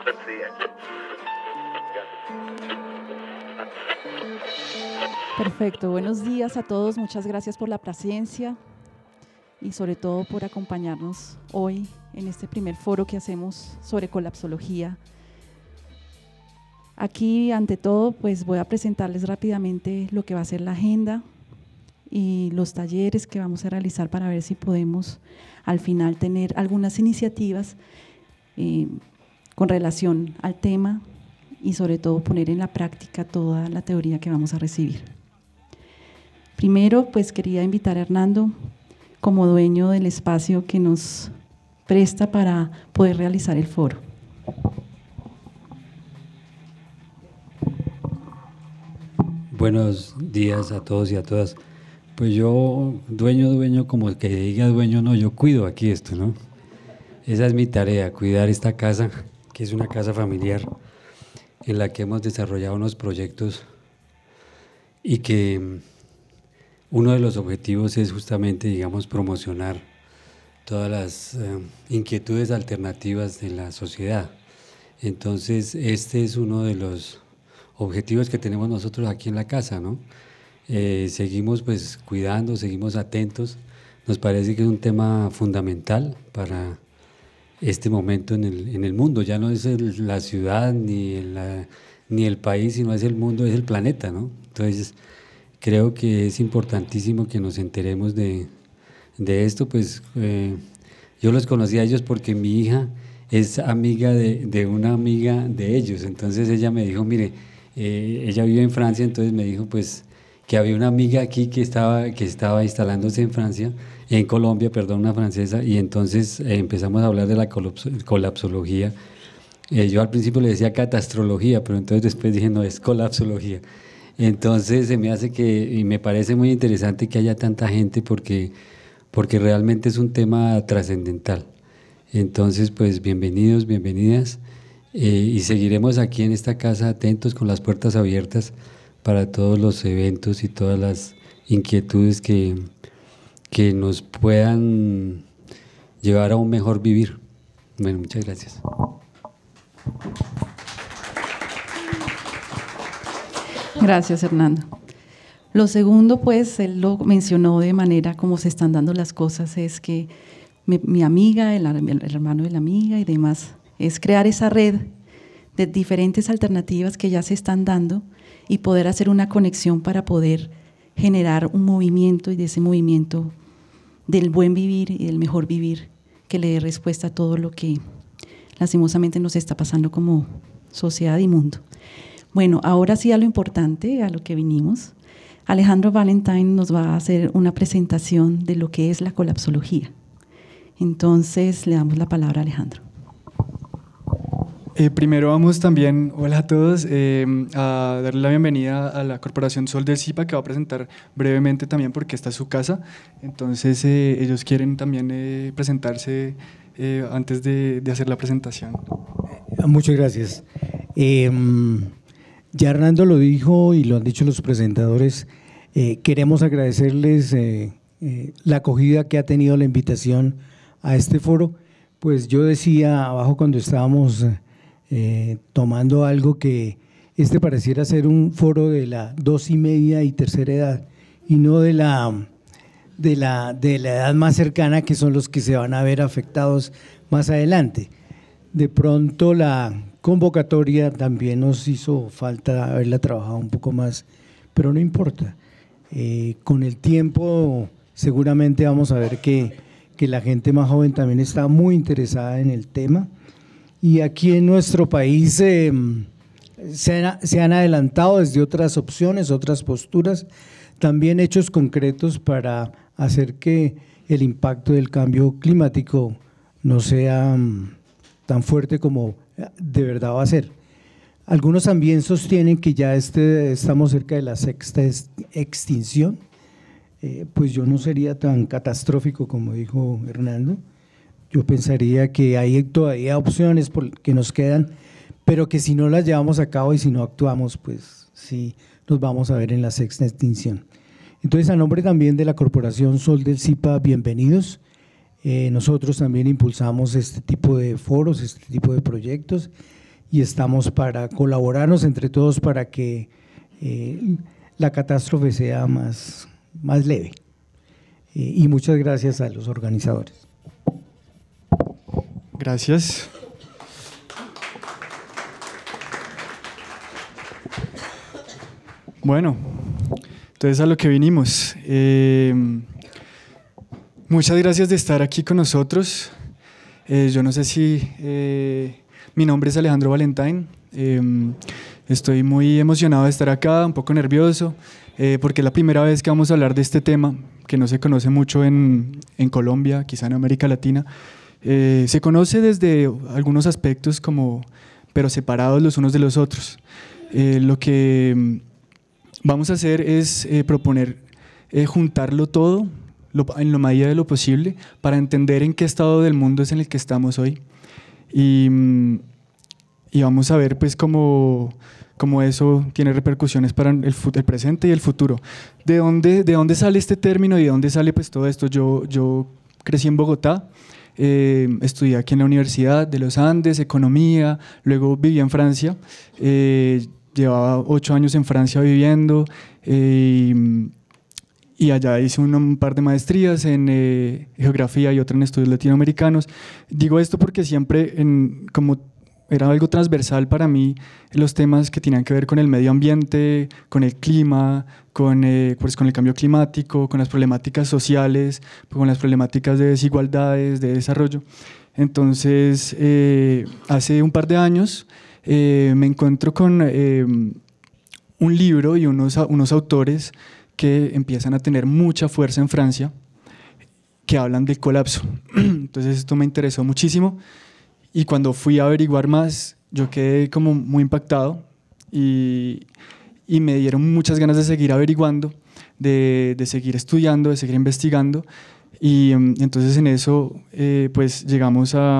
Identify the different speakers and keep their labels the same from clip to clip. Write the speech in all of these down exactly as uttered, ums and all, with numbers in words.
Speaker 1: Perfecto, buenos días a todos, muchas gracias por la paciencia y sobre todo por acompañarnos hoy en este primer foro que hacemos sobre colapsología. Aquí, ante todo, pues voy a presentarles rápidamente lo que va a ser la agenda y los talleres que vamos a realizar para ver si podemos al final tener algunas iniciativas eh, con relación al tema y sobre todo poner en la práctica toda la teoría que vamos a recibir. Primero, pues quería invitar a Hernando como dueño del espacio que nos presta para poder realizar el foro.
Speaker 2: Buenos días a todos y a todas. Pues yo, dueño, dueño, como el que diga dueño, no, yo cuido aquí esto, ¿no? Esa es mi tarea, cuidar esta casa, que es una casa familiar en la que hemos desarrollado unos proyectos y que uno de los objetivos es justamente, digamos, promocionar todas las eh, inquietudes alternativas de la sociedad. Entonces, este es uno de los objetivos que tenemos nosotros aquí en la casa, ¿no? Eh, seguimos pues cuidando, seguimos atentos. Nos parece que es un tema fundamental para este momento en el, en el mundo. Ya no es el, la ciudad ni el, la, ni el país, sino es el mundo, es el planeta, ¿no? Entonces, creo que es importantísimo que nos enteremos de, de esto. Pues eh, yo los conocí a ellos porque mi hija es amiga de, de una amiga de ellos. Entonces ella me dijo, mire, eh, ella vive en Francia, entonces me dijo pues que había una amiga aquí que estaba, que estaba instalándose en Francia, en Colombia, perdón, una francesa, y entonces eh, empezamos a hablar de la colapsología. Eh, yo al principio le decía catastrología, pero entonces después dije, no, es colapsología. Entonces se me hace que, y me parece muy interesante que haya tanta gente porque, porque realmente es un tema trascendental. Entonces, pues bienvenidos, bienvenidas, eh, y seguiremos aquí en esta casa atentos con las puertas abiertas para todos los eventos y todas las inquietudes que, que nos puedan llevar a un mejor vivir. Bueno, muchas gracias.
Speaker 1: Gracias, Hernando. Lo segundo, pues, él lo mencionó de manera como se están dando las cosas, es que mi, mi amiga, el, el hermano de la amiga y demás, es crear esa red de diferentes alternativas que ya se están dando y poder hacer una conexión para poder generar un movimiento y de ese movimiento del buen vivir y del mejor vivir que le dé respuesta a todo lo que lastimosamente nos está pasando como sociedad y mundo. Bueno, ahora sí a lo importante, a lo que vinimos. Alejandro Valentine nos va a hacer una presentación de lo que es la colapsología. Entonces, le damos la palabra a Alejandro.
Speaker 3: Eh, primero vamos también, hola a todos, eh, a darle la bienvenida a la Corporación Sol del Zipa, que va a presentar brevemente también porque esta es su casa. Entonces, eh, ellos quieren también eh, presentarse eh, antes de, de hacer la presentación.
Speaker 4: Muchas gracias. Eh, Ya Hernando lo dijo y lo han dicho los presentadores, eh, queremos agradecerles eh, eh, la acogida que ha tenido la invitación a este foro. Pues yo decía abajo cuando estábamos eh, tomando algo que este pareciera ser un foro de la dos y media y tercera edad y no de la, de la, de la edad más cercana, que son los que se van a ver afectados más adelante. De pronto la convocatoria también nos hizo falta haberla trabajado un poco más, pero no importa. Eh, con el tiempo seguramente vamos a ver que, que la gente más joven también está muy interesada en el tema y aquí en nuestro país eh, se, han, se han adelantado desde otras opciones, otras posturas, también hechos concretos para hacer que el impacto del cambio climático no sea um, tan fuerte como de verdad va a ser. Algunos también sostienen que ya este, estamos cerca de la sexta extinción, eh, pues yo no sería tan catastrófico como dijo Hernando. Yo pensaría que hay todavía opciones por, que nos quedan, pero que si no las llevamos a cabo y si no actuamos, pues sí nos vamos a ver en la sexta extinción. Entonces, a nombre también de la Corporación Sol del Zipa, bienvenidos. Eh, nosotros también impulsamos este tipo de foros, este tipo de proyectos y estamos para colaborarnos entre todos para que eh, la catástrofe sea más, más leve. Eh, y muchas gracias a los organizadores.
Speaker 3: Gracias. Bueno, entonces a lo que vinimos. Eh, muchas gracias de estar aquí con nosotros. Eh, yo no sé si... Eh, mi nombre es Alejandro Valentín. Eh, estoy muy emocionado de estar acá, un poco nervioso, eh, porque es la primera vez que vamos a hablar de este tema, que no se conoce mucho en, en Colombia, quizá en América Latina. Eh, se conoce desde algunos aspectos, como, pero separados los unos de los otros. Eh, lo que vamos a hacer es eh, proponer eh, juntarlo todo lo, en la medida de lo posible para entender en qué estado del mundo es en el que estamos hoy. Y, y vamos a ver pues cómo, cómo eso tiene repercusiones para el, el presente y el futuro. ¿De dónde, de dónde sale este término y de dónde sale pues todo esto? Yo, yo crecí en Bogotá, eh, estudié aquí en la Universidad de los Andes, economía, luego viví en Francia, eh, llevaba ocho años en Francia viviendo, eh, y allá hice un, un par de maestrías en eh, geografía y otra en estudios latinoamericanos. Digo esto porque siempre, en, como era algo transversal para mí, los temas que tenían que ver con el medio ambiente, con el clima, con, eh, pues con el cambio climático, con las problemáticas sociales, con las problemáticas de desigualdades, de desarrollo. Entonces, eh, hace un par de años eh, me encuentro con eh, un libro y unos, unos autores que empiezan a tener mucha fuerza en Francia, que hablan del colapso. Entonces esto me interesó muchísimo y cuando fui a averiguar más, yo quedé como muy impactado y, y me dieron muchas ganas de seguir averiguando, de, de seguir estudiando, de seguir investigando, y um, entonces en eso eh, pues llegamos a,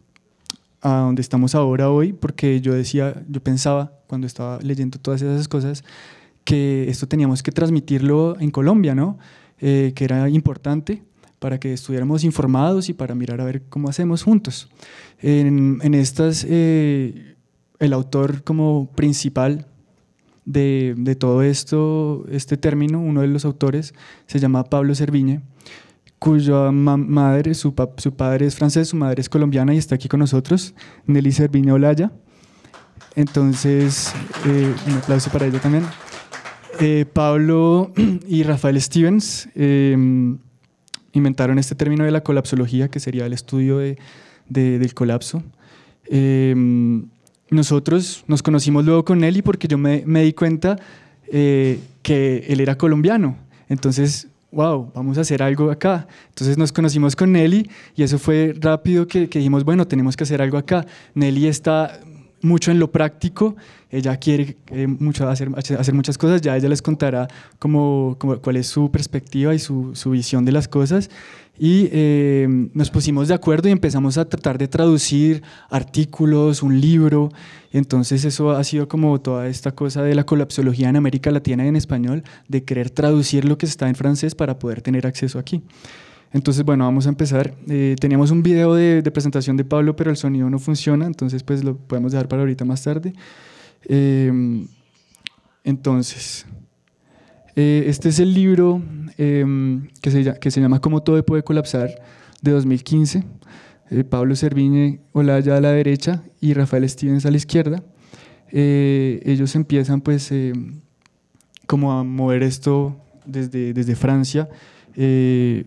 Speaker 3: a donde estamos ahora hoy, porque yo decía, yo pensaba cuando estaba leyendo todas esas cosas, que esto teníamos que transmitirlo en Colombia, ¿no? Eh, que era importante para que estuviéramos informados y para mirar a ver cómo hacemos juntos. En, en estas, eh, el autor como principal de, de todo esto, este término, uno de los autores, se llama Pablo Servigne, cuya ma madre, su, pa su padre es francés, su madre es colombiana y está aquí con nosotros, Nelly Servigne Olaya. Entonces, eh, un aplauso para ella también. Eh, Pablo y Rafael Stevens eh, inventaron este término de la colapsología, que sería el estudio de, de, del colapso. Eh, nosotros nos conocimos luego con Nelly porque yo me, me di cuenta eh, que él era colombiano. Entonces, wow, vamos a hacer algo acá. Entonces nos conocimos con Nelly y eso fue rápido que, que dijimos, bueno, tenemos que hacer algo acá. Nelly está mucho en lo práctico, ella quiere eh, mucho hacer, hacer muchas cosas, ya ella les contará cómo, cómo, cuál es su perspectiva y su, su visión de las cosas, y eh, nos pusimos de acuerdo y empezamos a tratar de traducir artículos, un libro, y entonces eso ha sido como toda esta cosa de la colapsología en América Latina y en español, de querer traducir lo que está en francés para poder tener acceso aquí. Entonces, bueno, vamos a empezar. Eh, teníamos un video de, de presentación de Pablo, pero el sonido no funciona, entonces pues lo podemos dejar para ahorita más tarde. Eh, entonces, eh, este es el libro eh, que, se, que se llama Cómo todo puede colapsar, de dos mil quince. Eh, Pablo Servigne Olaya a la derecha y Rafael Stevens a la izquierda. Eh, ellos empiezan pues eh, como a mover esto desde, desde Francia, eh,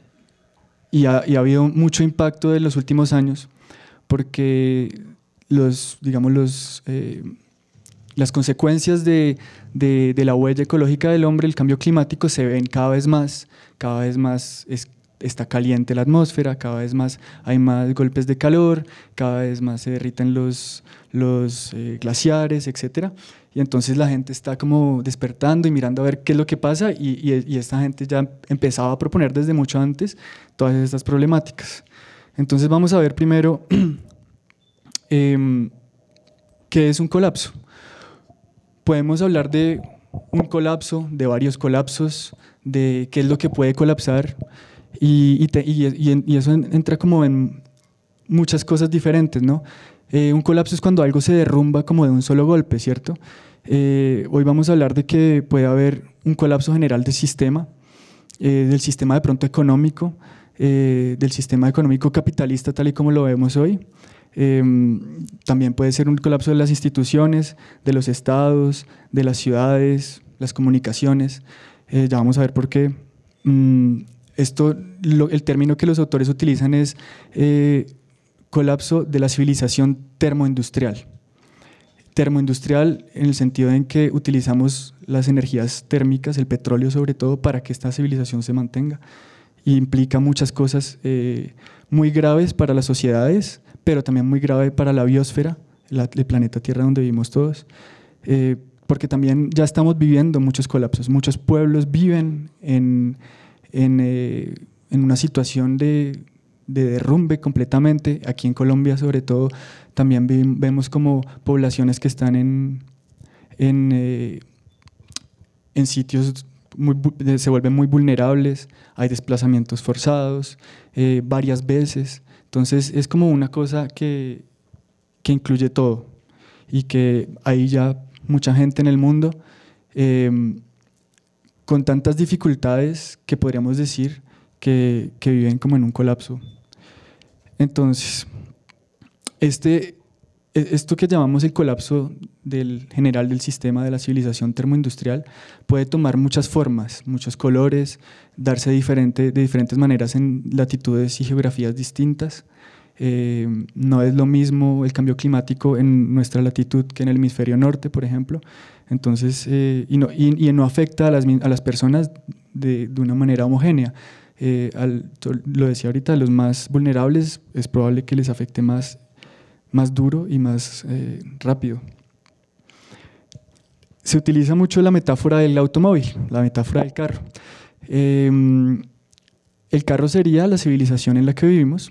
Speaker 3: Y ha, y ha habido mucho impacto en los últimos años porque los, digamos, los, eh, las consecuencias de, de, de la huella ecológica del hombre, el cambio climático, se ven cada vez más, cada vez más es, está caliente la atmósfera, cada vez más hay más golpes de calor, cada vez más se derriten los, los eh, glaciares, etcétera. Y entonces la gente está como despertando y mirando a ver qué es lo que pasa y, y, y esta gente ya empezaba a proponer desde mucho antes todas estas problemáticas. Entonces vamos a ver primero eh, qué es un colapso. Podemos hablar de un colapso, de varios colapsos, de qué es lo que puede colapsar y, y, te, y, y, y eso entra como en muchas cosas diferentes, ¿no? Eh, un colapso es cuando algo se derrumba como de un solo golpe, ¿cierto? Eh, hoy vamos a hablar de que puede haber un colapso general del sistema, eh, del sistema de pronto económico, eh, del sistema económico capitalista tal y como lo vemos hoy. Eh, también puede ser un colapso de las instituciones, de los estados, de las ciudades, las comunicaciones. Eh, ya vamos a ver por qué. Mm, esto, lo, el término que los autores utilizan es eh, colapso de la civilización termoindustrial. Termoindustrial en el sentido en que utilizamos las energías térmicas, el petróleo sobre todo, para que esta civilización se mantenga. Y implica muchas cosas eh, muy graves para las sociedades, pero también muy grave para la biosfera, la, el planeta Tierra donde vivimos todos, eh, porque también ya estamos viviendo muchos colapsos. Muchos pueblos viven en, en, eh, en una situación de, de derrumbe completamente. Aquí en Colombia, sobre todo, también vi, vemos como poblaciones que están en, en, eh, en sitios muy, se vuelven muy vulnerables, hay desplazamientos forzados eh, varias veces. Entonces es como una cosa que, que incluye todo y que hay ya mucha gente en el mundo eh, con tantas dificultades que podríamos decir que, que viven como en un colapso. Entonces, este, esto que llamamos el colapso del general del sistema de la civilización termoindustrial puede tomar muchas formas, muchos colores, darse diferente, de diferentes maneras en latitudes y geografías distintas. Eh, no es lo mismo el cambio climático en nuestra latitud que en el hemisferio norte, por ejemplo. Entonces, eh, y, no, y, y no afecta a las, a las personas de, de una manera homogénea. Eh, al, lo decía ahorita, a los más vulnerables es probable que les afecte más, más duro y más eh, rápido. Se utiliza mucho la metáfora del automóvil, la metáfora del carro. Eh, el carro sería la civilización en la que vivimos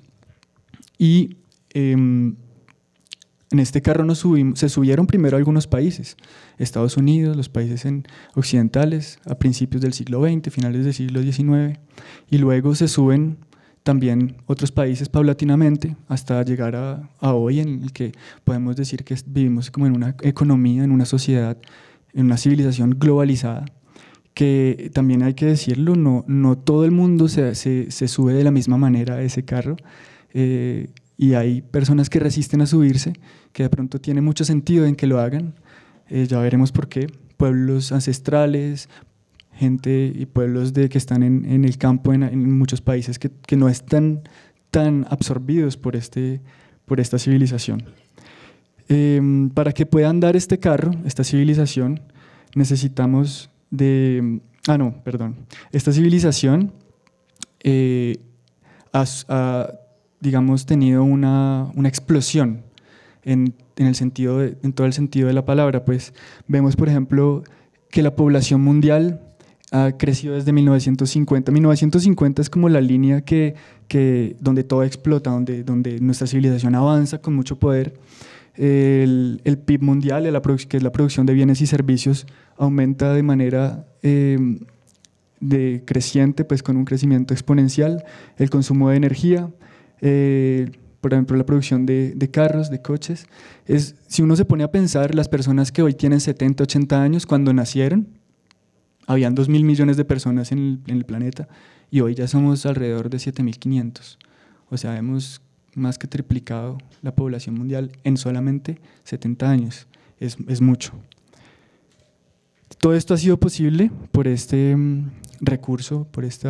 Speaker 3: y eh, en este carro nos subimos, se subieron primero algunos países, Estados Unidos, los países en, occidentales a principios del siglo veinte, finales del siglo diecinueve, y luego se suben también otros países paulatinamente hasta llegar a, a hoy, en el que podemos decir que vivimos como en una economía, en una sociedad, en una civilización globalizada, que también hay que decirlo, no, no todo el mundo se, se, se sube de la misma manera a ese carro, eh, y hay personas que resisten a subirse, que de pronto tiene mucho sentido en que lo hagan, eh, ya veremos por qué, pueblos ancestrales, gente y pueblos de, que están en, en el campo en, en muchos países que, que no están tan absorbidos por, este, por esta civilización. Eh, para que pueda andar este carro, esta civilización, necesitamos de… Ah, no, perdón. Esta civilización eh, ha, ha, digamos, tenido una, una explosión en, en, el sentido de, en todo el sentido de la palabra. Pues vemos, por ejemplo, que la población mundial ha crecido desde mil novecientos cincuenta. mil novecientos cincuenta es como la línea que, que, donde todo explota, donde, donde nuestra civilización avanza con mucho poder. El, el P I B mundial, el, que es la producción de bienes y servicios, aumenta de manera eh, de creciente, pues con un crecimiento exponencial. El consumo de energía, eh, por ejemplo, la producción de, de carros, de coches. Es, si uno se pone a pensar, las personas que hoy tienen setenta, ochenta años, cuando nacieron, habían dos mil millones de personas en el, en el planeta y hoy ya somos alrededor de siete mil quinientos. O sea, hemos más que triplicado la población mundial en solamente setenta años. Es, es mucho. Todo esto ha sido posible por este um, recurso, por este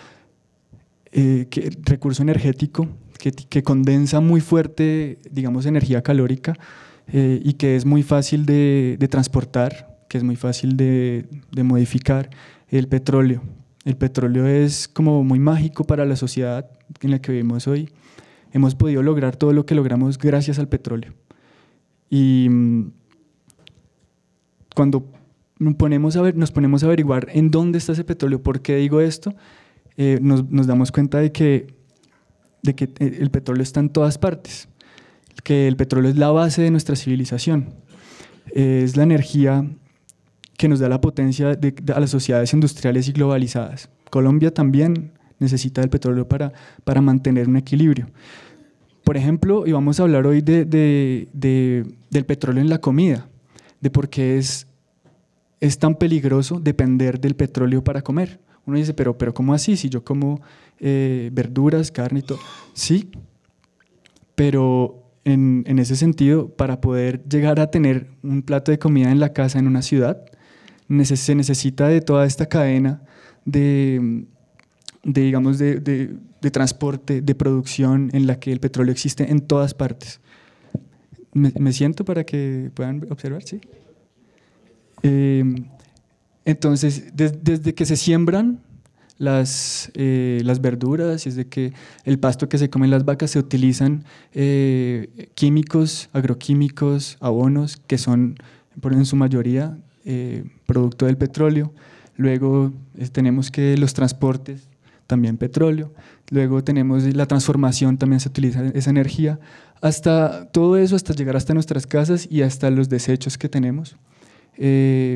Speaker 3: eh, recurso energético que, que condensa muy fuerte, digamos, energía calórica eh, y que es muy fácil de, de transportar, que es muy fácil de, de modificar, el petróleo. El petróleo es como muy mágico para la sociedad en la que vivimos hoy. Hemos podido lograr todo lo que logramos gracias al petróleo. Y cuando nos ponemos a, ver, nos ponemos a averiguar en dónde está ese petróleo, por qué digo esto, eh, nos, nos damos cuenta de que, de que el petróleo está en todas partes, que el petróleo es la base de nuestra civilización, eh, es la energía que nos da la potencia de, de, a las sociedades industriales y globalizadas. Colombia también necesita del petróleo para, para mantener un equilibrio. por ejemplo, y vamos a hablar hoy de, de, de, del petróleo en la comida, de por qué es, es tan peligroso depender del petróleo para comer. Uno dice, pero, pero ¿cómo así? Si yo como eh, verduras, carne y todo. Sí, pero en, en ese sentido, para poder llegar a tener un plato de comida en la casa en una ciudad, neces- se necesita de toda esta cadena de, de digamos, de, de, de transporte, de producción, en la que el petróleo existe en todas partes. ¿Me, me siento para que puedan observar? Sí. Eh, entonces, des, desde que se siembran las, eh, las verduras, desde que el pasto que se comen las vacas, se utilizan eh, químicos, agroquímicos, abonos, que son, por en su mayoría, eh, producto del petróleo. Luego eh, tenemos que los transportes, también petróleo. Luego tenemos la transformación, también se utiliza esa energía. Hasta todo eso, hasta llegar hasta nuestras casas y hasta los desechos que tenemos. Eh,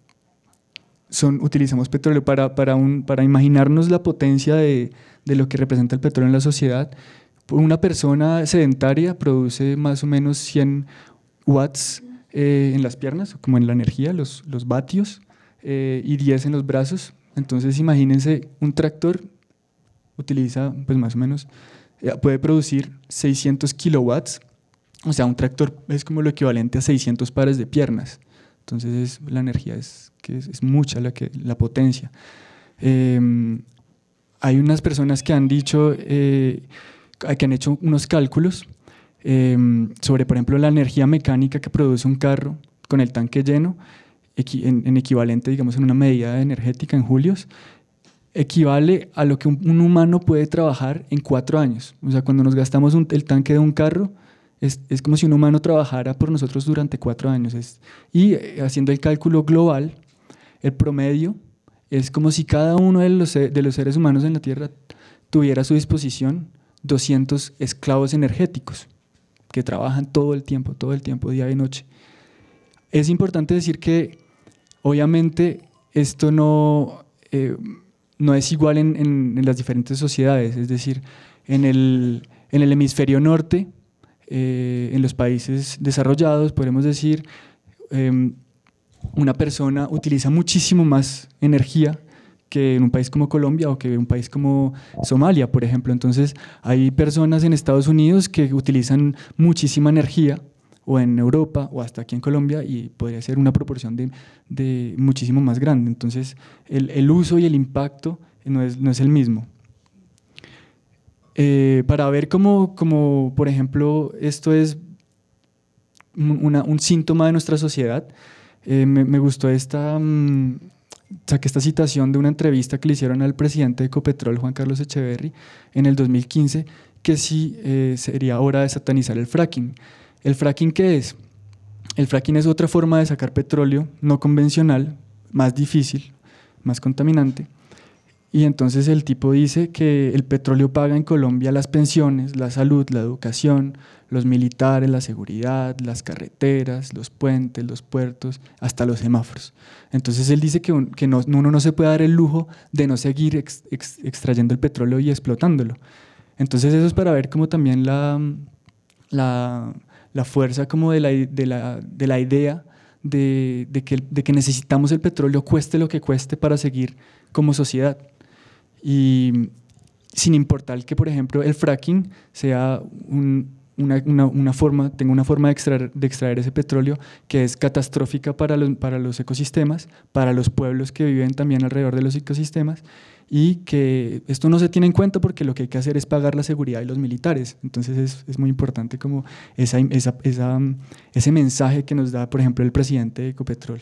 Speaker 3: son, utilizamos petróleo para, para, un, para imaginarnos la potencia de, de lo que representa el petróleo en la sociedad. Una persona sedentaria produce más o menos cien watts eh, en las piernas, como en la energía, los, los vatios, eh, y diez en los brazos. Entonces imagínense, un tractor utiliza pues más o menos, eh, puede producir seiscientos kilowatts, o sea, un tractor es como lo equivalente a seiscientos pares de piernas. Entonces es, la energía es, que es, es mucha, la, que, la potencia. Eh, hay unas personas que han dicho, eh, que han hecho unos cálculos eh, sobre, por ejemplo, la energía mecánica que produce un carro con el tanque lleno, equi, en, en equivalente, digamos, en una medida energética en julios, equivale a lo que un, un humano puede trabajar en cuatro años. O sea, cuando nos gastamos un, el tanque de un carro, Es, es como si un humano trabajara por nosotros durante cuatro años. Es, y eh, haciendo el cálculo global, el promedio es como si cada uno de los, de los seres humanos en la Tierra tuviera a su disposición doscientos esclavos energéticos que trabajan todo el tiempo, todo el tiempo, día y noche. Es importante decir que, obviamente, esto no, eh, no es igual en, en, en las diferentes sociedades. Es decir, en el, en el hemisferio norte, Eh, en los países desarrollados, podemos decir, eh, una persona utiliza muchísimo más energía que en un país como Colombia o que en un país como Somalia, por ejemplo. Entonces, hay personas en Estados Unidos que utilizan muchísima energía, o en Europa, o hasta aquí en Colombia, y podría ser una proporción de, de muchísimo más grande. Entonces, el, el uso y el impacto no es, no es el mismo. Eh, para ver cómo, cómo, por ejemplo, esto es una, un síntoma de nuestra sociedad, eh, me, me gustó esta, um, saqué esta citación de una entrevista que le hicieron al presidente de Ecopetrol, Juan Carlos Echeverry, en el dos mil quince, que sí eh, sería hora de satanizar el fracking. ¿El fracking qué es? El fracking es otra forma de sacar petróleo no convencional, más difícil, más contaminante. Y entonces el tipo dice que el petróleo paga en Colombia las pensiones, la salud, la educación, los militares, la seguridad, las carreteras, los puentes, los puertos, hasta los semáforos. Entonces él dice que, un, que no, uno no se puede dar el lujo de no seguir ex, ex, extrayendo el petróleo y explotándolo. Entonces eso es para ver cómo también la, la, la fuerza como de, la, de, la, de la idea de, de, que, de que necesitamos el petróleo, cueste lo que cueste, para seguir como sociedad. Y sin importar que, por ejemplo, el fracking sea un, una, una, una forma, tenga una forma de extraer, de extraer ese petróleo que es catastrófica para los, para los ecosistemas, para los pueblos que viven también alrededor de los ecosistemas, y que esto no se tiene en cuenta porque lo que hay que hacer es pagar la seguridad de los militares. Entonces es, es muy importante como esa, esa, esa, ese mensaje que nos da, por ejemplo, el presidente de Ecopetrol.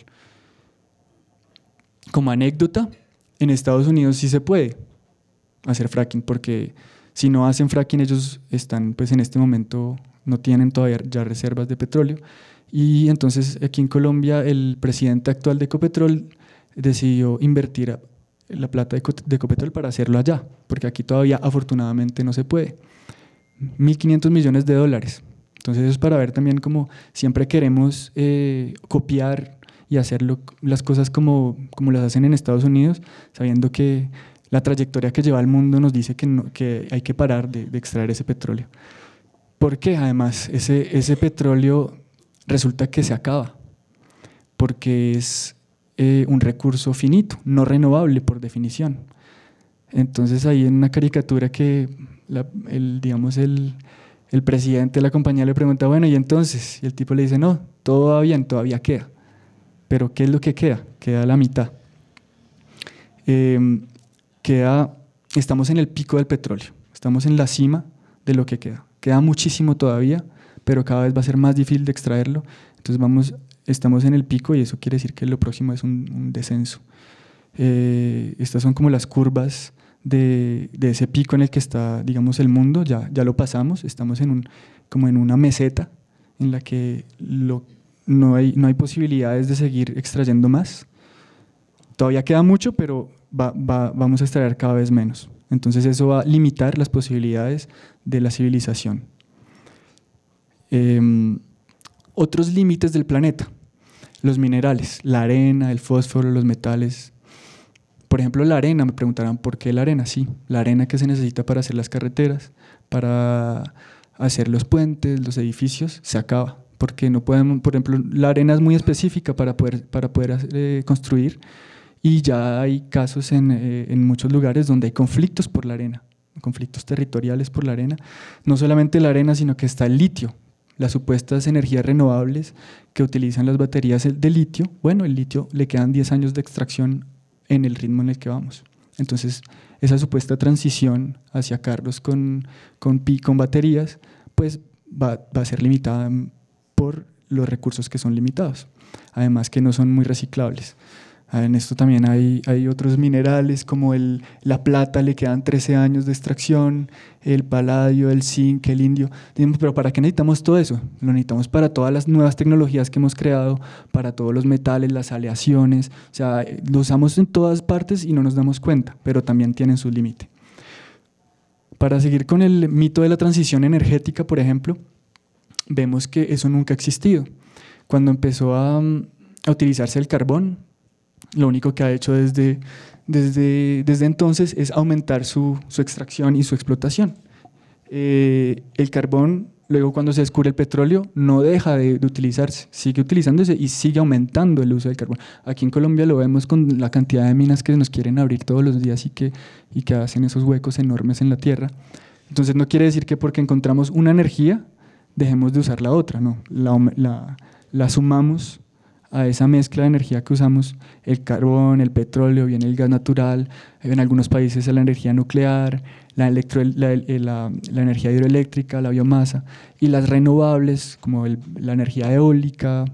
Speaker 3: Como anécdota, en Estados Unidos sí se puede hacer fracking, porque si no hacen fracking, ellos están, pues en este momento no tienen todavía ya reservas de petróleo, y entonces aquí en Colombia el presidente actual de Ecopetrol decidió invertir la plata de Ecopetrol para hacerlo allá, porque aquí todavía afortunadamente no se puede. mil quinientos millones de dólares. Entonces eso es para ver también cómo siempre queremos eh, copiar y hacerlo, las cosas como, como las hacen en Estados Unidos, sabiendo que la trayectoria que lleva el mundo nos dice que, no, que hay que parar de, de extraer ese petróleo. ¿Por qué? Además, ese, ese petróleo resulta que se acaba, porque es eh, un recurso finito, no renovable por definición. Entonces ahí en una caricatura que la, el, digamos el, el presidente de la compañía le pregunta, bueno, ¿y entonces? Y el tipo le dice, no, todo va bien, todavía queda. Pero ¿qué es lo que queda? Queda la mitad. Eh, queda, estamos en el pico del petróleo, estamos en la cima de lo que queda. Queda muchísimo todavía, pero cada vez va a ser más difícil de extraerlo. Entonces vamos, estamos en el pico y eso quiere decir que lo próximo es un, un descenso. Eh, estas son como las curvas de, de ese pico en el que está, digamos, el mundo. Ya, ya lo pasamos, estamos en un, como en una meseta en la que lo, no, hay, no hay posibilidades de seguir extrayendo más. Todavía queda mucho, pero va, va, vamos a extraer cada vez menos. Entonces eso va a limitar las posibilidades de la civilización. Eh, otros límites del planeta, los minerales, la arena, el fósforo, los metales. Por ejemplo, la arena, me preguntarán ¿por qué la arena? Sí, la arena que se necesita para hacer las carreteras, para hacer los puentes, los edificios, se acaba. Porque no podemos, por ejemplo, la arena es muy específica para poder, para poder eh, construir. Y ya hay casos en, eh, en muchos lugares donde hay conflictos por la arena, conflictos territoriales por la arena. No solamente la arena, sino que está el litio, las supuestas energías renovables que utilizan las baterías de litio. Bueno, el litio le quedan diez años de extracción en el ritmo en el que vamos. Entonces, esa supuesta transición hacia carros con, con, con baterías, pues va, va a ser limitada por los recursos que son limitados, además que no son muy reciclables. En esto también hay, hay otros minerales como el, la plata, le quedan trece años de extracción, el paladio, el zinc, el indio. Pero ¿para qué necesitamos todo eso? Lo necesitamos para todas las nuevas tecnologías que hemos creado, para todos los metales, las aleaciones. O sea, lo usamos en todas partes y no nos damos cuenta, pero también tienen su límite. Para seguir con el mito de la transición energética, por ejemplo, vemos que eso nunca ha existido. Cuando empezó a, a utilizarse el carbón, lo único que ha hecho desde, desde, desde entonces es aumentar su, su extracción y su explotación. Eh, el carbón, luego cuando se descubre el petróleo, no deja de, de utilizarse, sigue utilizándose y sigue aumentando el uso del carbón. Aquí en Colombia lo vemos con la cantidad de minas que nos quieren abrir todos los días y que, y que hacen esos huecos enormes en la tierra. Entonces no quiere decir que porque encontramos una energía dejemos de usar la otra, no, la, la, la sumamos a esa mezcla de energía que usamos, el carbón, el petróleo, viene el gas natural, en algunos países la energía nuclear, la, electro, la, la, la energía hidroeléctrica, la biomasa, y las renovables como el, la energía eólica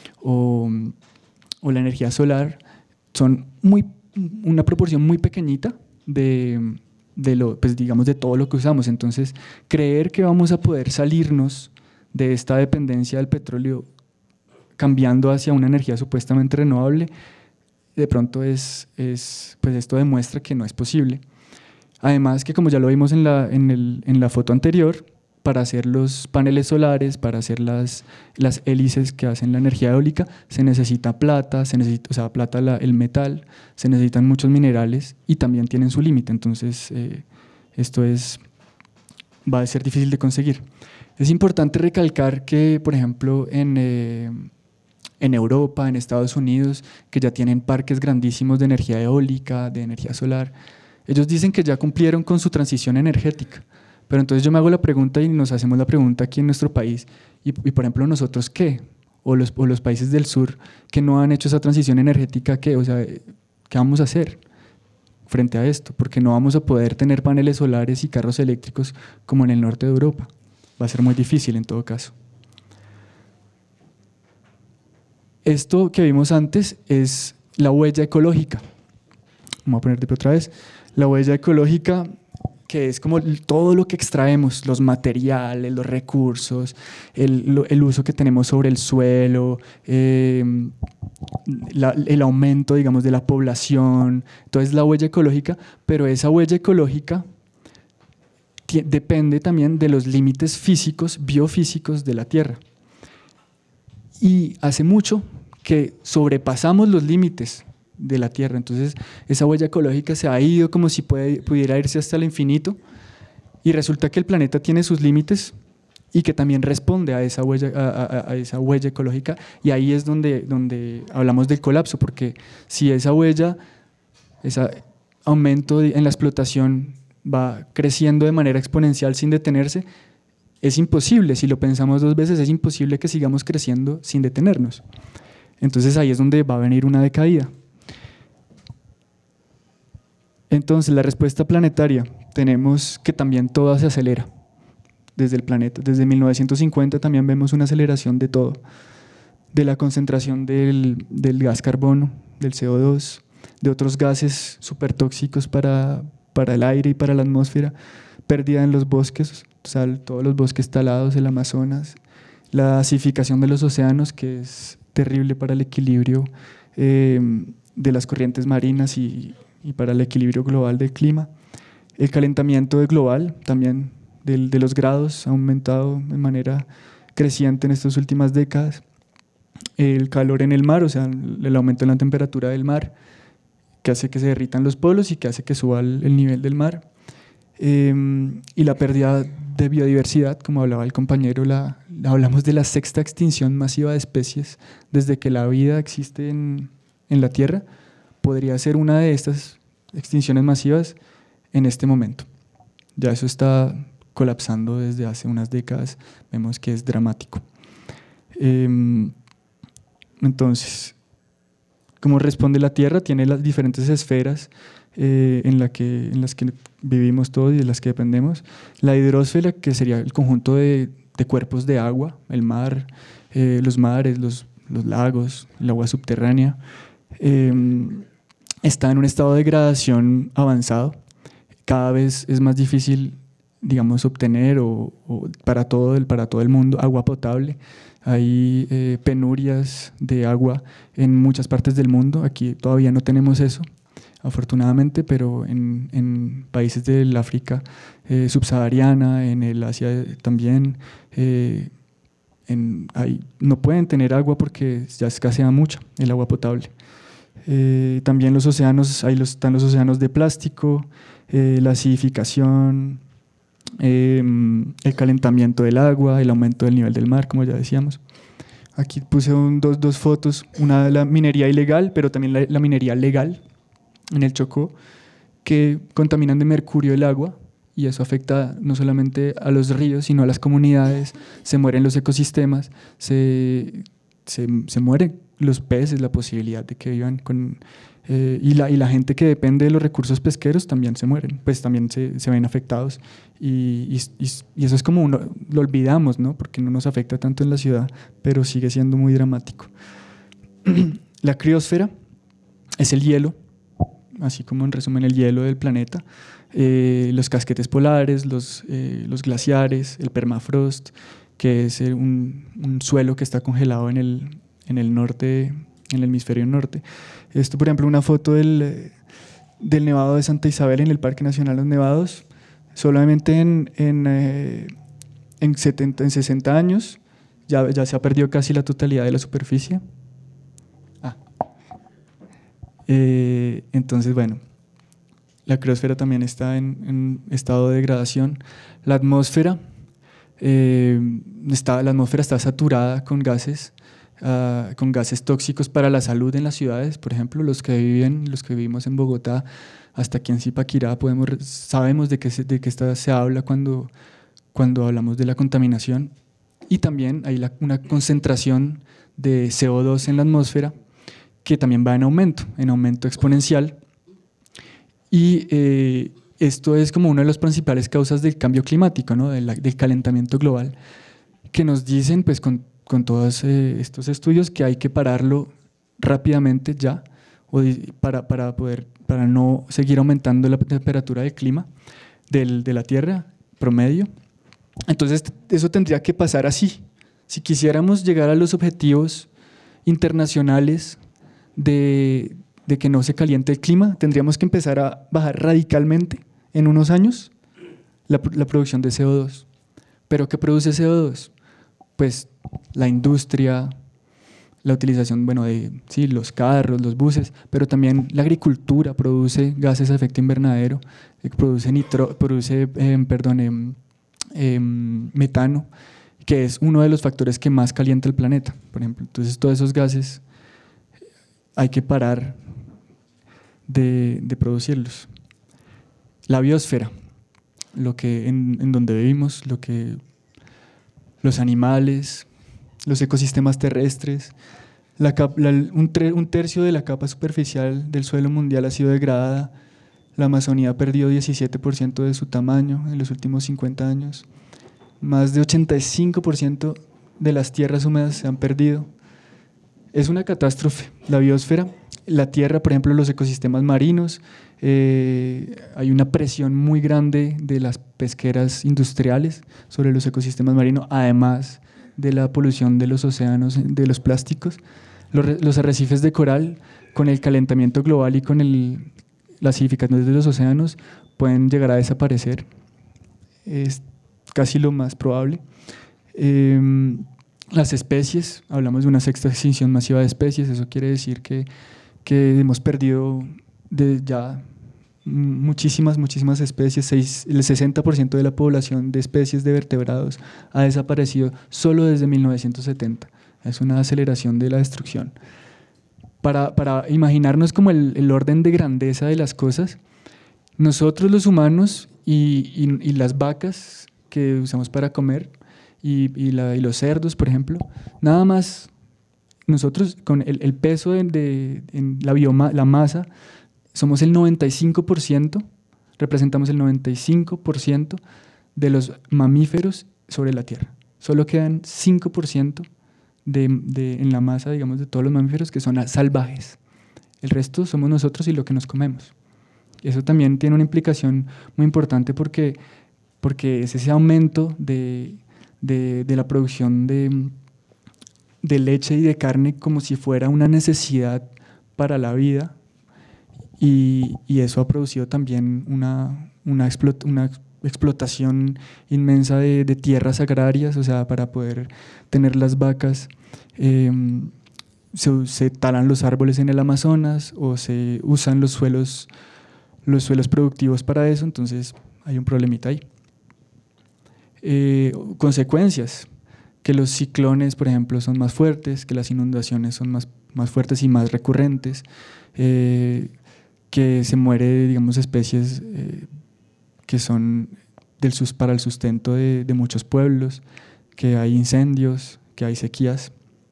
Speaker 3: o, o la energía solar, son muy, una proporción muy pequeñita de, de, lo, pues digamos, de todo lo que usamos. Entonces, creer que vamos a poder salirnos de esta dependencia del petróleo cambiando hacia una energía supuestamente renovable, de pronto es, es, pues esto demuestra que no es posible. Además que, como ya lo vimos en la, en el, en la foto anterior, para hacer los paneles solares, para hacer las, las hélices que hacen la energía eólica, se necesita plata, se necesita, o sea, plata, la, el metal, se necesitan muchos minerales y también tienen su límite. Entonces, eh, esto es, va a ser difícil de conseguir. Es importante recalcar que, por ejemplo, en... Eh, en Europa, en Estados Unidos, que ya tienen parques grandísimos de energía eólica, de energía solar, ellos dicen que ya cumplieron con su transición energética. Pero entonces yo me hago la pregunta y nos hacemos la pregunta aquí en nuestro país, y, y por ejemplo, ¿nosotros qué? O los, o los países del sur que no han hecho esa transición energética, ¿qué? O sea, ¿qué vamos a hacer frente a esto? Porque no vamos a poder tener paneles solares y carros eléctricos como en el norte de Europa. Va a ser muy difícil en todo caso. Esto que vimos antes es la huella ecológica. Vamos a poner de otra vez. La huella ecológica, que es como todo lo que extraemos, los materiales, los recursos, el, el uso que tenemos sobre el suelo, eh, la, el aumento, digamos, de la población. Entonces, la huella ecológica, pero esa huella ecológica depende también de los límites físicos, biofísicos de la Tierra. Y hace mucho que sobrepasamos los límites de la Tierra. Entonces, esa huella ecológica se ha ido como si puede, pudiera irse hasta el infinito, y resulta que el planeta tiene sus límites y que también responde a esa huella, a, a, a esa huella ecológica, y ahí es donde, donde hablamos del colapso, porque si esa huella, ese aumento en la explotación va creciendo de manera exponencial sin detenerse, es imposible, si lo pensamos dos veces, es imposible que sigamos creciendo sin detenernos. Entonces ahí es donde va a venir una decaída. Entonces la respuesta planetaria, tenemos que también todo se acelera desde el planeta. Desde mil novecientos cincuenta también vemos una aceleración de todo, de la concentración del, del gas carbono, del C O dos, de otros gases súper tóxicos para, para el aire y para la atmósfera, pérdida en los bosques, o sea, todos los bosques talados, el Amazonas, la acidificación de los océanos, que es terrible para el equilibrio eh, de las corrientes marinas y, y para el equilibrio global del clima. El calentamiento global también de, de los grados ha aumentado de manera creciente en estas últimas décadas. El calor en el mar, o sea, el aumento en la temperatura del mar, que hace que se derritan los polos y que hace que suba el, el nivel del mar. Eh, y la pérdida de biodiversidad, como hablaba el compañero, la, hablamos de la sexta extinción masiva de especies desde que la vida existe en, en la Tierra. Podría ser una de estas extinciones masivas en este momento. Ya eso está colapsando desde hace unas décadas, vemos que es dramático. Eh, entonces, ¿cómo responde la Tierra? Tiene las diferentes esferas eh, en, la que, en las que vivimos todos y de las que dependemos. La hidrosfera, que sería el conjunto de, de cuerpos de agua, el mar, eh, los mares, los, los lagos, el agua subterránea, eh, está en un estado de degradación avanzado. Cada vez es más difícil, digamos, obtener o, o para, todo el, para todo el mundo agua potable. Hay eh, penurias de agua en muchas partes del mundo. Aquí todavía no tenemos eso, afortunadamente, pero en, en países del África eh, subsahariana, en el Asia también, eh, en, hay, no pueden tener agua porque ya escasea mucho el agua potable. Eh, también los océanos, ahí los, están los océanos de plástico, eh, la acidificación, eh, el calentamiento del agua, el aumento del nivel del mar, como ya decíamos. Aquí puse un, dos, dos fotos, una de la minería ilegal, pero también la, la minería legal en el Chocó, que contaminan de mercurio el agua, y eso afecta no solamente a los ríos, sino a las comunidades, se mueren los ecosistemas, se, se, se mueren los peces, la posibilidad de que vivan con… Eh, y, la, y la gente que depende de los recursos pesqueros también se mueren, pues también se, se ven afectados, y, y, y eso es como uno, lo olvidamos, ¿no? Porque no nos afecta tanto en la ciudad, pero sigue siendo muy dramático. La criosfera es el hielo, así como en resumen el hielo del planeta, eh, los casquetes polares, los, eh, los glaciares, el permafrost, que es un, un suelo que está congelado en el, en el norte, en el hemisferio norte. Esto, por ejemplo, una foto del, del Nevado de Santa Isabel en el Parque Nacional Los Nevados. Solamente en, en, eh, en, setenta, en sesenta años ya, ya se ha perdido casi la totalidad de la superficie. Ah. Eh, entonces, bueno, la criosfera también está en, en estado de degradación. La atmósfera, eh, está, la atmósfera está saturada con gases, Uh, con gases tóxicos para la salud en las ciudades. Por ejemplo, los que viven, los que vivimos en Bogotá, hasta aquí en Zipaquirá, podemos, sabemos de qué se, de qué está, se habla cuando, cuando hablamos de la contaminación. Y también hay la, una concentración de C O dos en la atmósfera que también va en aumento, en aumento exponencial. Y eh, esto es como una de las principales causas del cambio climático, ¿no? del, del calentamiento global, que nos dicen, pues, con con todos eh, estos estudios, que hay que pararlo rápidamente ya, o para, para, poder, para no seguir aumentando la temperatura del clima del, de la Tierra promedio. Entonces eso tendría que pasar así. Si quisiéramos llegar a los objetivos internacionales de, de que no se caliente el clima, tendríamos que empezar a bajar radicalmente en unos años la, la producción de C O dos. ¿Pero qué produce C O dos? Pues la industria, la utilización, bueno, de sí, los carros, los buses, pero también la agricultura produce gases de efecto invernadero, produce, nitro, produce eh, perdón, eh, eh, metano, que es uno de los factores que más calienta el planeta, por ejemplo. Entonces todos esos gases hay que parar de, de producirlos. La biosfera, lo que en, en donde vivimos, lo que los animales, los ecosistemas terrestres, la, la, un, tre, un tercio de la capa superficial del suelo mundial ha sido degradada. La Amazonía ha perdido diecisiete por ciento de su tamaño en los últimos cincuenta años. Más de ochenta y cinco por ciento de las tierras húmedas se han perdido. Es una catástrofe. La biosfera, la tierra, por ejemplo, los ecosistemas marinos, eh, hay una presión muy grande de las pesqueras industriales sobre los ecosistemas marinos, además de la polución de los océanos, de los plásticos. Los, los arrecifes de coral, con el calentamiento global y con el, las acidificaciones de los océanos, pueden llegar a desaparecer. Es casi lo más probable. Eh, las especies, hablamos de una sexta extinción masiva de especies, eso quiere decir que, que hemos perdido de ya muchísimas, muchísimas especies. Seis, el sesenta por ciento de la población de especies de vertebrados ha desaparecido solo desde mil novecientos setenta. Es una aceleración de la destrucción. Para, para imaginarnos como el, el orden de grandeza de las cosas, nosotros los humanos y, y, y las vacas que usamos para comer y, y, la, y los cerdos, por ejemplo, nada más nosotros con el, el peso de, de en la, bioma, la masa, somos el noventa y cinco por ciento, representamos el noventa y cinco por ciento de los mamíferos sobre la Tierra. Solo quedan cinco por ciento de, de, en la masa, digamos, de todos los mamíferos que son salvajes. El resto somos nosotros y lo que nos comemos. Eso también tiene una implicación muy importante porque, porque es ese aumento de, de, de la producción de, de leche y de carne como si fuera una necesidad para la vida. Y, y eso ha producido también una, una, explot, una explotación inmensa de, de tierras agrarias, o sea, para poder tener las vacas, eh, se, se talan los árboles en el Amazonas o se usan los suelos, los suelos productivos para eso, entonces hay un problemita ahí. Eh, consecuencias, que los ciclones, por ejemplo, son más fuertes, que las inundaciones son más, más fuertes y más recurrentes, eh, que se muere, digamos, especies eh, que son del sus, para el sustento de, de muchos pueblos, que hay incendios, que hay sequías.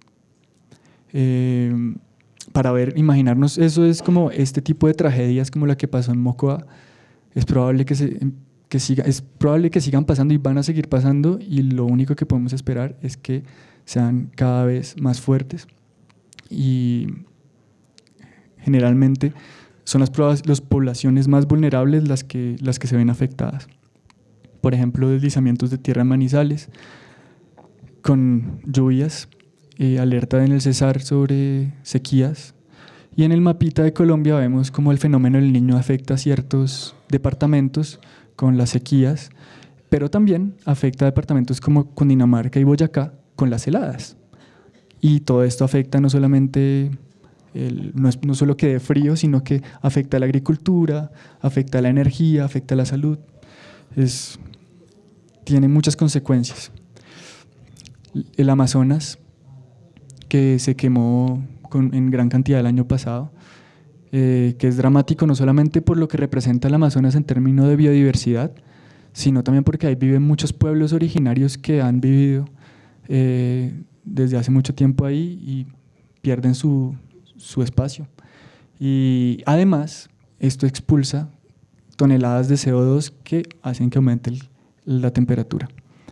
Speaker 3: Eh, para ver, imaginarnos, eso es como este tipo de tragedias como la que pasó en Mocoa, es probable que, se, que, siga, es probable que sigan pasando y van a seguir pasando, y lo único que podemos esperar es que sean cada vez más fuertes y generalmente son las, las poblaciones más vulnerables las que, las que se ven afectadas. Por ejemplo, deslizamientos de tierra en Manizales, con lluvias, eh, alerta en el Cesar sobre sequías, y en el mapita de Colombia vemos cómo el fenómeno del Niño afecta a ciertos departamentos con las sequías, pero también afecta a departamentos como Cundinamarca y Boyacá con las heladas. Y todo esto afecta no solamente... El, no, es, no solo que dé frío, sino que afecta a la agricultura, afecta a la energía, afecta a la salud. Es, tiene muchas consecuencias. El Amazonas, que se quemó con, en gran cantidad el año pasado, eh, que es dramático no solamente por lo que representa el Amazonas en términos de biodiversidad, sino también porque ahí viven muchos pueblos originarios que han vivido eh, desde hace mucho tiempo ahí y pierden su su espacio. Y además, esto expulsa toneladas de C O dos que hacen que aumente el, la temperatura.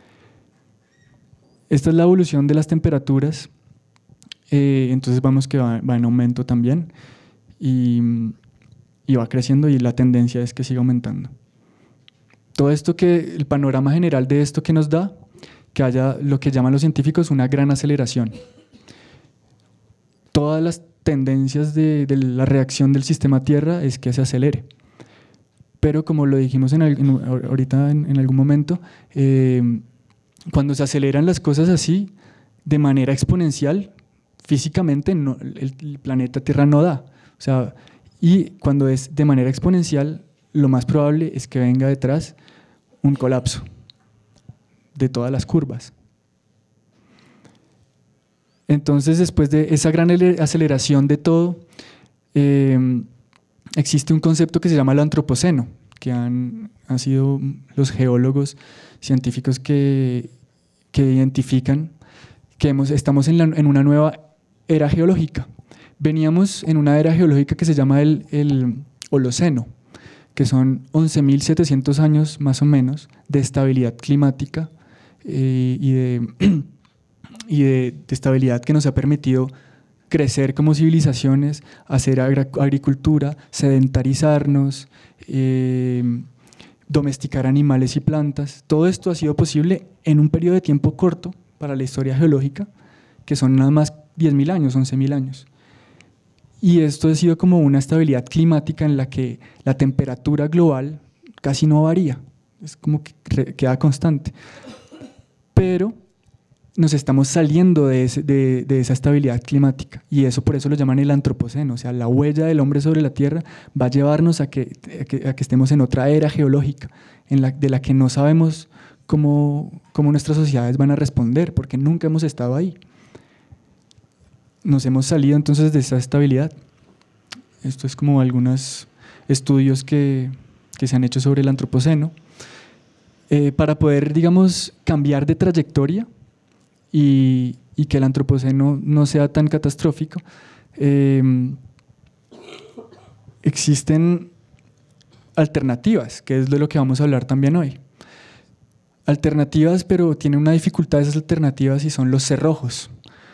Speaker 3: Esta es la evolución de las temperaturas, eh, entonces vamos que va, va en aumento también y, y va creciendo, y la tendencia es que siga aumentando. Todo esto que, el panorama general de esto que nos da, que haya lo que llaman los científicos una gran aceleración. Todas las tendencias de, de la reacción del sistema Tierra es que se acelere. Pero como lo dijimos en, en, ahorita en, en algún momento, eh, cuando se aceleran las cosas así, de manera exponencial, físicamente no, el, el planeta Tierra no da. O sea, y cuando es de manera exponencial, lo más probable es que venga detrás un colapso de todas las curvas. Entonces, después de esa gran aceleración de todo, eh, existe un concepto que se llama el antropoceno, que han, han sido los geólogos científicos que, que identifican que hemos, estamos en, la, en una nueva era geológica. Veníamos en una era geológica que se llama el, el Holoceno, que son once mil setecientos años más o menos de estabilidad climática eh, y, de, y de, de estabilidad que nos ha permitido crecer como civilizaciones, hacer agricultura, sedentarizarnos, eh, domesticar animales y plantas. Todo esto ha sido posible en un periodo de tiempo corto para la historia geológica, que son nada más diez mil años, once mil años. Y esto ha sido como una estabilidad climática en la que la temperatura global casi no varía, es como que queda constante. Pero nos estamos saliendo de, ese, de, de esa estabilidad climática, y eso por eso lo llaman el antropoceno, o sea, la huella del hombre sobre la Tierra va a llevarnos a que, a que, a que estemos en otra era geológica, en la, de la que no sabemos cómo, cómo nuestras sociedades van a responder, porque nunca hemos estado ahí. Nos hemos salido entonces de esa estabilidad. Esto es como algunos estudios que, que se han hecho sobre el antropoceno. Eh, para poder, digamos, cambiar de trayectoria y, y que el antropoceno no sea tan catastrófico, eh, existen alternativas, que es de lo que vamos a hablar también hoy. Alternativas, pero tienen una dificultad esas alternativas, y son los cerrojos,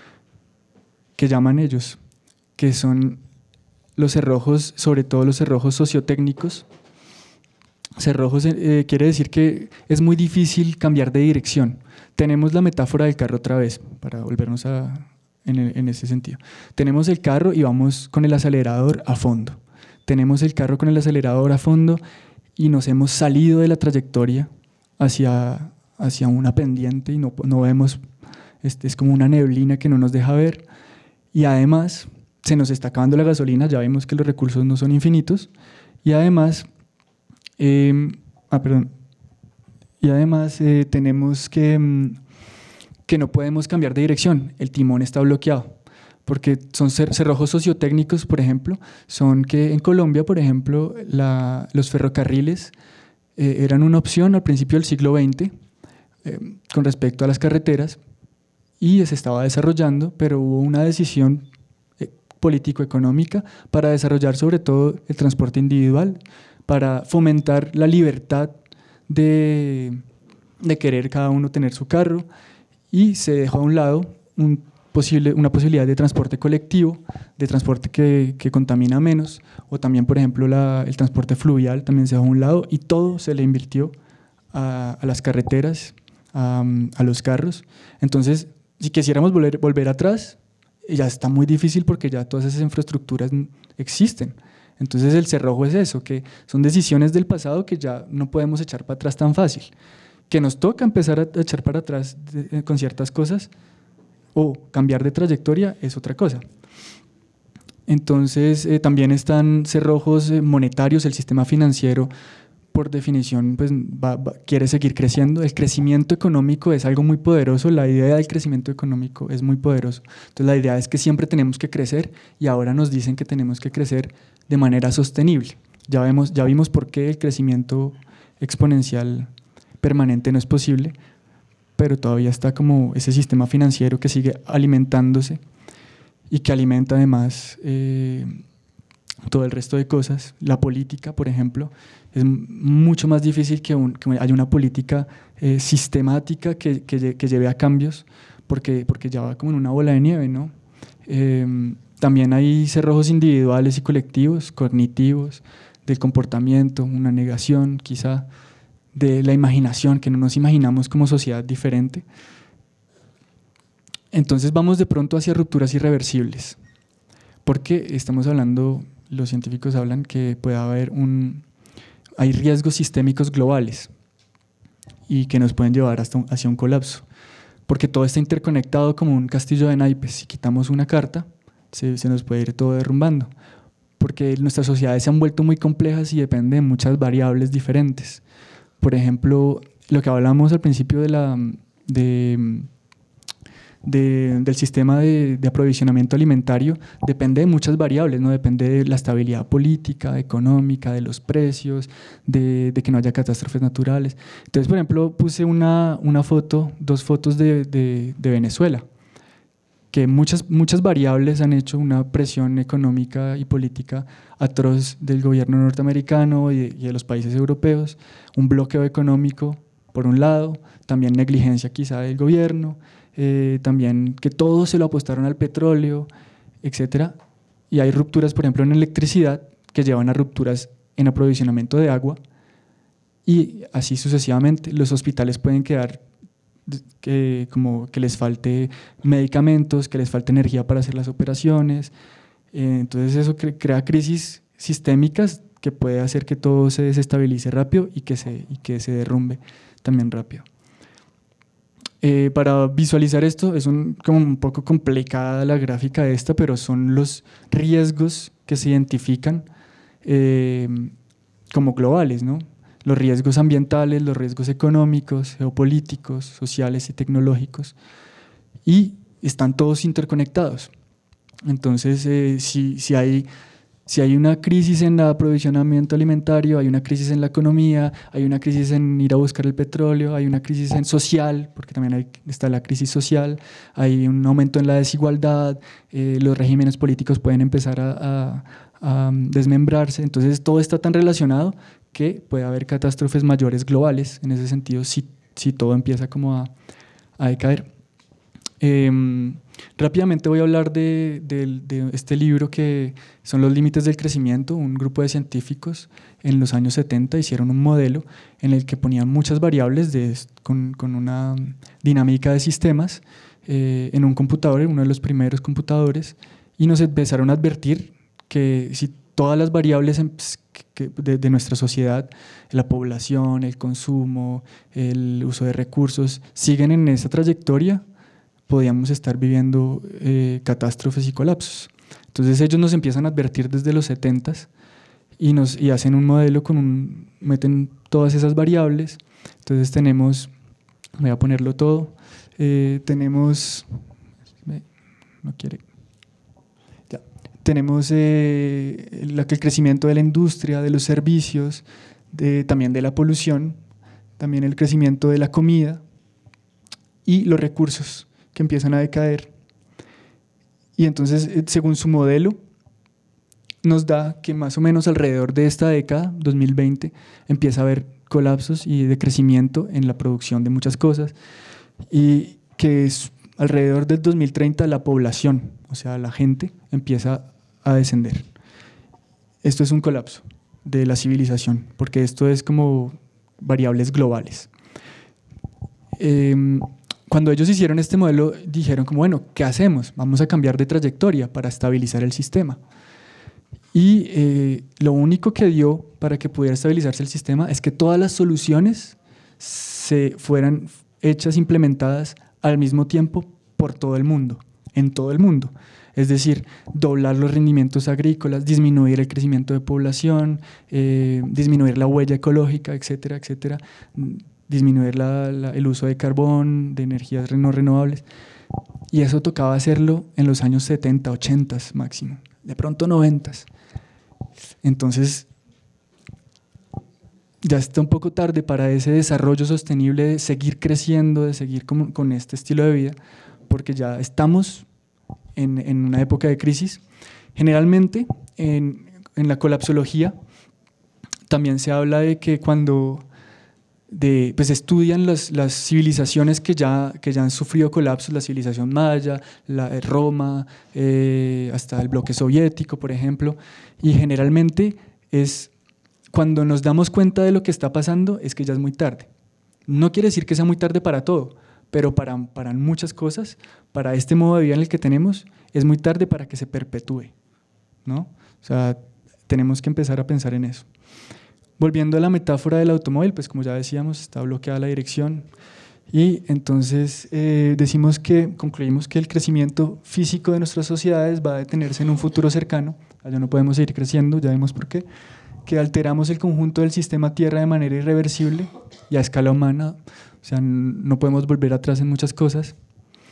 Speaker 3: que llaman ellos, que son los cerrojos, sobre todo los cerrojos sociotécnicos. Cerrojos eh, quiere decir que es muy difícil cambiar de dirección. Tenemos la metáfora del carro otra vez, para volvernos a, en, el, en ese sentido. Tenemos el carro y vamos con el acelerador a fondo. Tenemos el carro con el acelerador a fondo y nos hemos salido de la trayectoria hacia, hacia una pendiente y no, no vemos, este, es como una neblina que no nos deja ver. Y además se nos está acabando la gasolina, ya vemos que los recursos no son infinitos, y además, eh, ah, perdón, y además eh, tenemos que, mm, que no podemos cambiar de dirección, el timón está bloqueado, porque son cerrojos sociotécnicos, por ejemplo, son que en Colombia, por ejemplo, la, los ferrocarriles eh, eran una opción al principio del siglo veinte eh, con respecto a las carreteras, y se estaba desarrollando, pero hubo una decisión político-económica para desarrollar sobre todo el transporte individual, para fomentar la libertad de, de querer cada uno tener su carro, y se dejó a un lado un posible, una posibilidad de transporte colectivo, de transporte que, que contamina menos, o también, por ejemplo, la, el transporte fluvial también se dejó a un lado, y todo se le invirtió a, a las carreteras, a, a los carros. Entonces, si quisiéramos volver, volver atrás, ya está muy difícil porque ya todas esas infraestructuras existen. Entonces el cerrojo es eso, que son decisiones del pasado que ya no podemos echar para atrás tan fácil, que nos toca empezar a echar para atrás de, con ciertas cosas, o cambiar de trayectoria es otra cosa. Entonces eh, también están cerrojos eh, monetarios, el sistema financiero por definición pues, va, va, quiere seguir creciendo. El crecimiento económico es algo muy poderoso, la idea del crecimiento económico es muy poderoso. Entonces la idea es que siempre tenemos que crecer, y ahora nos dicen que tenemos que crecer de manera sostenible. Ya, vemos, ya vimos por qué el crecimiento exponencial permanente no es posible, pero todavía está como ese sistema financiero que sigue alimentándose y que alimenta además eh, todo el resto de cosas. La política, por ejemplo, es mucho más difícil que, un, que haya una política eh, sistemática que, que, que lleve a cambios, porque, porque ya va como en una bola de nieve, ¿no? Eh, también hay cerrojos individuales y colectivos, cognitivos, del comportamiento, una negación quizá, de la imaginación, que no nos imaginamos como sociedad diferente. Entonces vamos de pronto hacia rupturas irreversibles, porque estamos hablando, los científicos hablan que puede haber un, hay riesgos sistémicos globales y que nos pueden llevar hasta un, hacia un colapso, porque todo está interconectado como un castillo de naipes. Si quitamos una carta, se, se nos puede ir todo derrumbando, porque nuestras sociedades se han vuelto muy complejas y dependen de muchas variables diferentes. Por ejemplo, lo que hablamos al principio de la, de, de, del sistema de, de aprovisionamiento alimentario depende de muchas variables, ¿no? Depende de la estabilidad política, económica, de los precios, de, de que no haya catástrofes naturales. Entonces, por ejemplo, puse una, una foto, dos fotos de, de, de Venezuela, que muchas, muchas variables han hecho una presión económica y política atroz del gobierno norteamericano y de, y de los países europeos, un bloqueo económico por un lado, también negligencia quizá del gobierno, eh, también que todos se lo apostaron al petróleo, etcétera. Y hay rupturas, por ejemplo, en electricidad que llevan a rupturas en aprovisionamiento de agua y así sucesivamente. Los hospitales pueden quedar que, como que les falte medicamentos, que les falte energía para hacer las operaciones. Eh, entonces eso cre crea crisis sistémicas que puede hacer que todo se desestabilice rápido y que se, y que se derrumbe también rápido. Eh, para visualizar esto es un, como un poco complicada la gráfica esta, pero son los riesgos que se identifican eh, como globales, ¿no? Los riesgos ambientales, los riesgos económicos, geopolíticos, sociales y tecnológicos, y están todos interconectados. Entonces, eh, si, si, hay, si hay una crisis en el aprovisionamiento alimentario, hay una crisis en la economía, hay una crisis en ir a buscar el petróleo, hay una crisis en social, porque también hay, está la crisis social, hay un aumento en la desigualdad, eh, los regímenes políticos pueden empezar a, a, a desmembrarse. Entonces, todo está tan relacionado que puede haber catástrofes mayores globales en ese sentido si, si todo empieza como a, a decaer. Eh, rápidamente voy a hablar de, de, de este libro que son Los límites del crecimiento. Un grupo de científicos en los años setenta hicieron un modelo en el que ponían muchas variables de, con, con una dinámica de sistemas eh, en un computador, uno de los primeros computadores, y nos empezaron a advertir que si todas las variables de, de nuestra sociedad, la población, el consumo, el uso de recursos, siguen en esa trayectoria, podíamos estar viviendo eh, catástrofes y colapsos. Entonces ellos nos empiezan a advertir desde los setentas y, nos, y hacen un modelo con un, meten todas esas variables. Entonces tenemos, voy a ponerlo todo, eh, tenemos, no quiere, ya, tenemos eh, la, el crecimiento de la industria, de los servicios, de, también de la polución, también el crecimiento de la comida y los recursos que empiezan a decaer. Y entonces, según su modelo, nos da que más o menos alrededor de esta década, dos mil veinte, empieza a haber colapsos y decrecimiento en la producción de muchas cosas, y que es alrededor del dos mil treinta la población, o sea, la gente, empieza a descender. Esto es un colapso de la civilización, porque esto es como variables globales. Eh, Cuando ellos hicieron este modelo, dijeron como, bueno, ¿qué hacemos? Vamos a cambiar de trayectoria para estabilizar el sistema. Y eh, lo único que dio para que pudiera estabilizarse el sistema es que todas las soluciones se fueran hechas, implementadas al mismo tiempo por todo el mundo, en todo el mundo. Es decir, doblar los rendimientos agrícolas, disminuir el crecimiento de población, eh, disminuir la huella ecológica, etcétera, etcétera, disminuir la, la, el uso de carbón, de energías no renovables. Y eso tocaba hacerlo en los años setenta, ochenta máximo, de pronto noventa. Entonces, ya está un poco tarde para ese desarrollo sostenible de seguir creciendo, de seguir con, con este estilo de vida, porque ya estamos en, en una época de crisis. Generalmente, en, en la colapsología, también se habla de que cuando de, pues estudian las, las civilizaciones que ya, que ya han sufrido colapsos, la civilización maya, la Roma, eh, hasta el bloque soviético, por ejemplo, y generalmente es cuando nos damos cuenta de lo que está pasando es que ya es muy tarde. No quiere decir que sea muy tarde para todo, pero para, para muchas cosas, para este modo de vida en el que tenemos, es muy tarde para que se perpetúe, ¿no? O sea, tenemos que empezar a pensar en eso. Volviendo a la metáfora del automóvil, pues como ya decíamos, está bloqueada la dirección y entonces eh, decimos que, concluimos que el crecimiento físico de nuestras sociedades va a detenerse en un futuro cercano, allá no podemos seguir creciendo, ya vimos por qué, que alteramos el conjunto del sistema Tierra de manera irreversible y a escala humana, o sea, no podemos volver atrás en muchas cosas,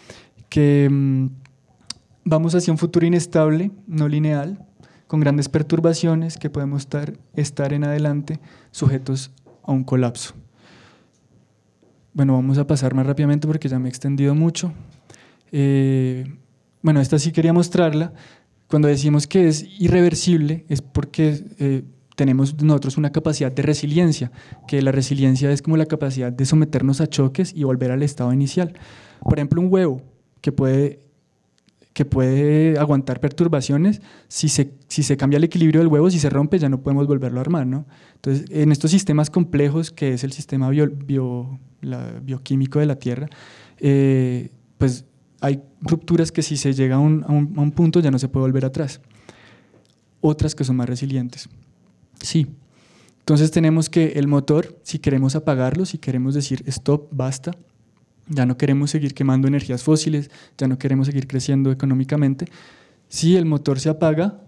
Speaker 3: que mmm, vamos hacia un futuro inestable, no lineal, con grandes perturbaciones que podemos estar, estar en adelante sujetos a un colapso. Bueno, vamos a pasar más rápidamente porque ya me he extendido mucho. Eh, bueno, esta sí quería mostrarla. Cuando decimos que es irreversible es porque eh, tenemos nosotros una capacidad de resiliencia, que la resiliencia es como la capacidad de someternos a choques y volver al estado inicial. Por ejemplo, un huevo que puede, que puede aguantar perturbaciones, si se, si se cambia el equilibrio del huevo, si se rompe, ya no podemos volverlo a armar, ¿no? Entonces, en estos sistemas complejos, que es el sistema bio, bio, la, bioquímico de la Tierra, eh, pues hay rupturas que si se llega a un, a, un, a un punto ya no se puede volver atrás. Otras que son más resilientes. Sí. Entonces tenemos que el motor, si queremos apagarlo, si queremos decir stop, basta, ya no queremos seguir quemando energías fósiles, ya no queremos seguir creciendo económicamente, si el motor se apaga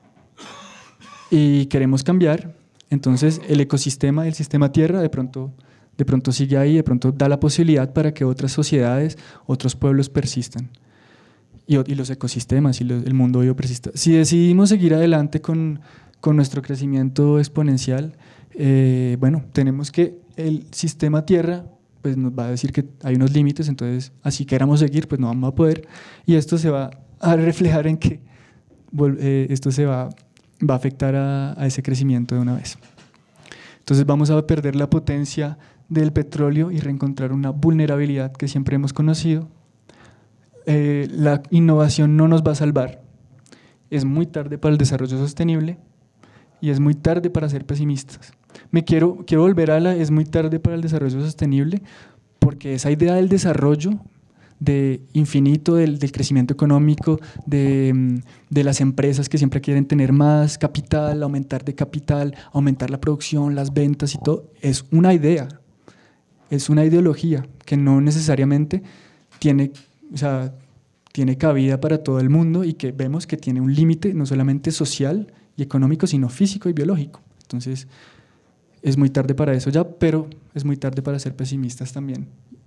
Speaker 3: y queremos cambiar, entonces el ecosistema, el sistema Tierra de pronto, de pronto sigue ahí, de pronto da la posibilidad para que otras sociedades, otros pueblos persistan y, y los ecosistemas y lo, el mundo vivo persista. Si decidimos seguir adelante con, con nuestro crecimiento exponencial, eh, bueno, tenemos que el sistema Tierra pues nos va a decir que hay unos límites, entonces así queramos seguir, pues no vamos a poder, y esto se va a reflejar en que eh, esto se va, va a afectar a, a ese crecimiento de una vez. Entonces vamos a perder la potencia del petróleo y reencontrar una vulnerabilidad que siempre hemos conocido. Eh, la innovación no nos va a salvar, es muy tarde para el desarrollo sostenible y es muy tarde para ser pesimistas. Me quiero, quiero volver a la, es muy tarde para el desarrollo sostenible, porque esa idea del desarrollo de infinito, del, del crecimiento económico, de, de las empresas que siempre quieren tener más capital, aumentar de capital, aumentar la producción, las ventas y todo, es una idea, es una ideología que no necesariamente tiene, o sea, tiene cabida para todo el mundo y que vemos que tiene un límite no solamente social y económico, sino físico y biológico. Entonces, es muy tarde para eso ya, pero es muy tarde para ser pesimistas también.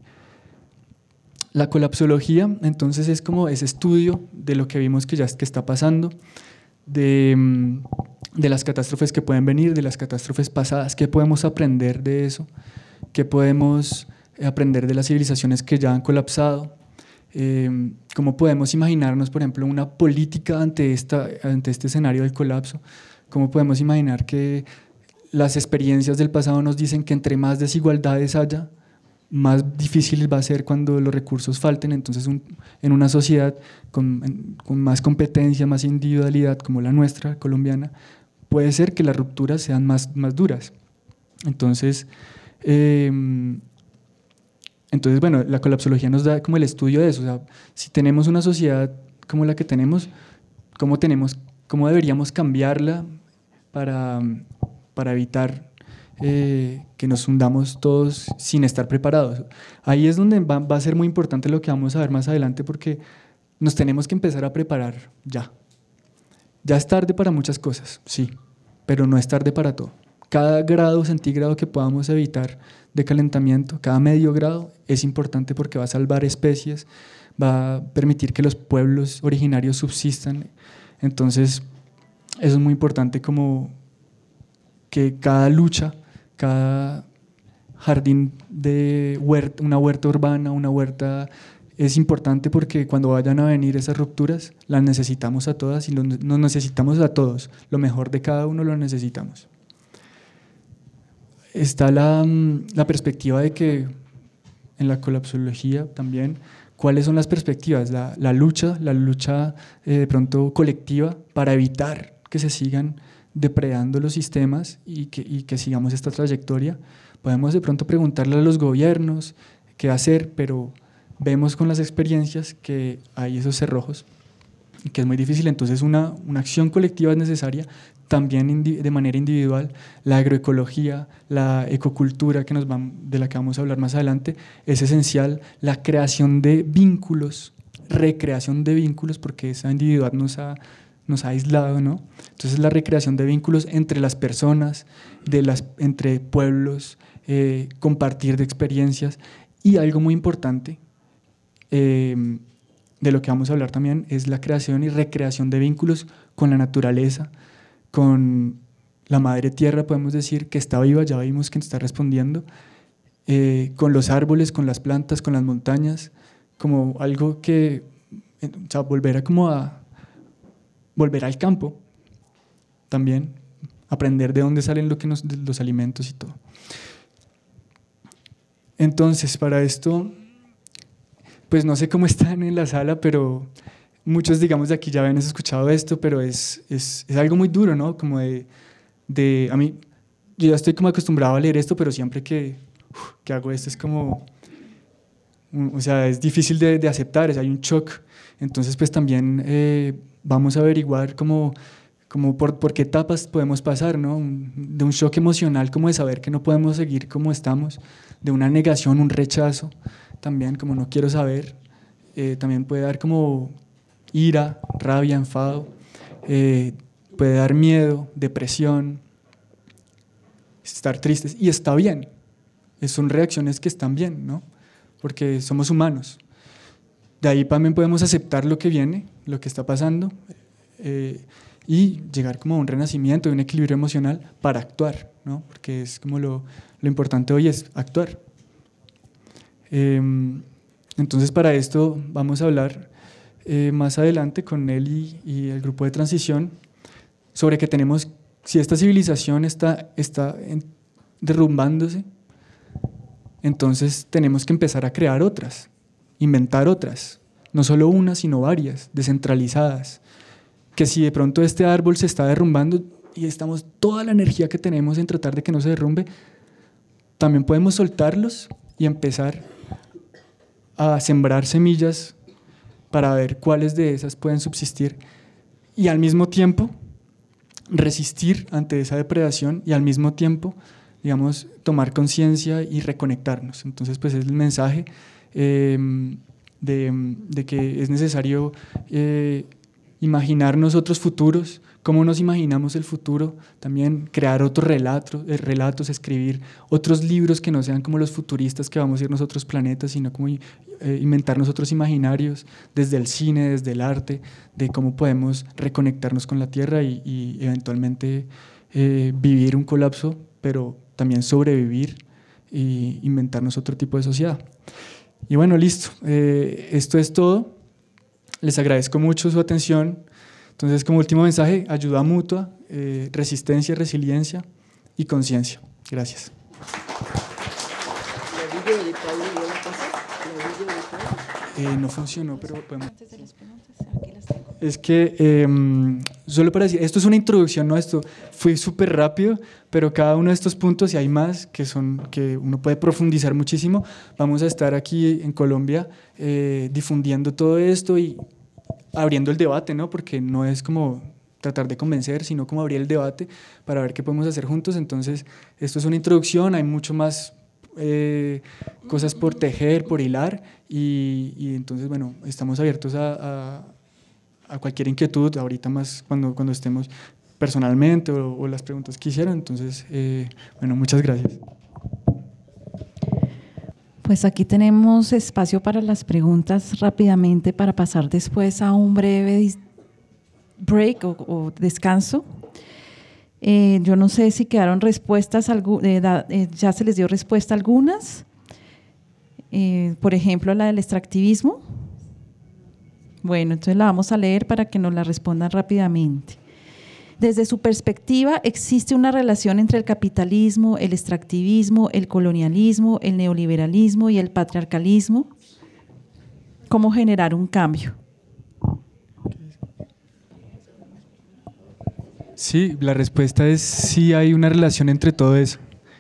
Speaker 3: La colapsología, entonces, es como ese estudio de lo que vimos que ya que está pasando, de, de las catástrofes que pueden venir, de las catástrofes pasadas, qué podemos aprender de eso, qué podemos aprender de las civilizaciones que ya han colapsado, eh, cómo podemos imaginarnos, por ejemplo, una política ante, esta, ante este escenario del colapso, cómo podemos imaginar que las experiencias del pasado nos dicen que entre más desigualdades haya, más difícil va a ser cuando los recursos falten. Entonces un, en una sociedad con, en, con más competencia, más individualidad como la nuestra, colombiana, puede ser que las rupturas sean más, más duras. Entonces, eh, entonces, bueno, la colapsología nos da como el estudio de eso. O sea, si tenemos una sociedad como la que tenemos, ¿cómo, tenemos, cómo deberíamos cambiarla para, para evitar eh, que nos hundamos todos sin estar preparados? Ahí es donde va, va a ser muy importante lo que vamos a ver más adelante, porque nos tenemos que empezar a preparar ya. Ya es tarde para muchas cosas, sí, pero no es tarde para todo. Cada grado centígrado que podamos evitar de calentamiento, cada medio grado, es importante porque va a salvar especies, va a permitir que los pueblos originarios subsistan. Entonces, eso es muy importante, como que cada lucha, cada jardín de huerta, una huerta urbana, una huerta, es importante porque cuando vayan a venir esas rupturas, las necesitamos a todas y nos necesitamos a todos. Lo mejor de cada uno lo necesitamos. Está la, la perspectiva de que en la colapsología también, ¿cuáles son las perspectivas? La, la lucha, la lucha eh, de pronto colectiva para evitar que se sigan depredando los sistemas y que, y que sigamos esta trayectoria. Podemos de pronto preguntarle a los gobiernos qué hacer, pero vemos con las experiencias que hay esos cerrojos y que es muy difícil. Entonces una, una acción colectiva es necesaria, también de manera individual. La agroecología, la ecocultura, que nos va, de la que vamos a hablar más adelante, es esencial. La creación de vínculos, recreación de vínculos, porque esa individualidad nos ha, nos ha aislado, ¿no? Entonces la recreación de vínculos entre las personas, de las, entre pueblos, eh, compartir de experiencias y algo muy importante, eh, de lo que vamos a hablar también es la creación y recreación de vínculos con la naturaleza, con la madre tierra, podemos decir, que está viva, ya vimos que está respondiendo, eh, con los árboles, con las plantas, con las montañas, como algo que, o sea, volver a como a, volver al campo también, aprender de dónde salen lo que nos, los alimentos y todo. Entonces, para esto, pues no sé cómo están en la sala, pero muchos, digamos, de aquí ya habían escuchado esto, pero es, es, es algo muy duro, ¿no? Como de, de, a mí, yo ya estoy como acostumbrado a leer esto, pero siempre que, uf, que hago esto es como, o sea, es difícil de, de aceptar, es, hay un shock. Entonces, pues también eh, vamos a averiguar cómo, como por, por qué etapas podemos pasar, ¿no? De un shock emocional, como de saber que no podemos seguir como estamos, de una negación, un rechazo, también como no quiero saber, eh, también puede dar como ira, rabia, enfado, eh, puede dar miedo, depresión, estar tristes, y está bien, son reacciones que están bien, ¿no? Porque somos humanos. De ahí también podemos aceptar lo que viene, lo que está pasando, eh, y llegar como a un renacimiento, a un equilibrio emocional para actuar, ¿no? Porque es como lo, lo importante hoy es actuar. Eh, entonces para esto vamos a hablar eh, más adelante con él y, y el grupo de transición sobre que tenemos, si esta civilización está, está en, derrumbándose, entonces tenemos que empezar a crear otras, inventar otras, no solo una, sino varias, descentralizadas, que si de pronto este árbol se está derrumbando y estamos toda la energía que tenemos en tratar de que no se derrumbe, también podemos soltarlos y empezar a sembrar semillas para ver cuáles de esas pueden subsistir y al mismo tiempo resistir ante esa depredación y al mismo tiempo, digamos, tomar conciencia y reconectarnos. Entonces, pues es el mensaje eh, de, de que es necesario eh, imaginarnos otros futuros, cómo nos imaginamos el futuro, también crear otros relatos, eh, relatos, escribir otros libros que no sean como los futuristas que vamos a irnos a otros planetas, sino como eh, inventarnos otros imaginarios desde el cine, desde el arte, de cómo podemos reconectarnos con la Tierra y, y eventualmente eh, vivir un colapso, pero también sobrevivir e inventarnos otro tipo de sociedad. Y bueno, listo, eh, esto es todo. Les agradezco mucho su atención. Entonces, como último mensaje, ayuda mutua, eh, resistencia, resiliencia y conciencia. Gracias. Eh, no funcionó, pero podemos... Es que, eh, solo para decir, esto es una introducción, ¿no? Esto fue súper rápido, pero cada uno de estos puntos, y hay más que, son, que uno puede profundizar muchísimo, vamos a estar aquí en Colombia eh, difundiendo todo esto y abriendo el debate, ¿no? Porque no es como tratar de convencer, sino como abrir el debate para ver qué podemos hacer juntos. Entonces, esto es una introducción, hay mucho más eh, cosas por tejer, por hilar, y, y entonces, bueno, estamos abiertos a, a, a cualquier inquietud, ahorita más cuando, cuando estemos personalmente o, o las preguntas que hicieran. Entonces, eh, bueno, muchas gracias.
Speaker 1: Pues aquí tenemos espacio para las preguntas rápidamente para pasar después a un breve break o, o descanso. Eh, yo no sé si quedaron respuestas, eh, da, eh, ya se les dio respuesta a algunas. Eh, por ejemplo, la del extractivismo. Bueno, entonces la vamos a leer para que nos la respondan rápidamente. Desde su perspectiva, ¿existe una relación entre el capitalismo, el extractivismo, el colonialismo, el neoliberalismo y el patriarcalismo? ¿Cómo generar un cambio?
Speaker 3: Sí, la respuesta es sí, hay una relación entre todo eso.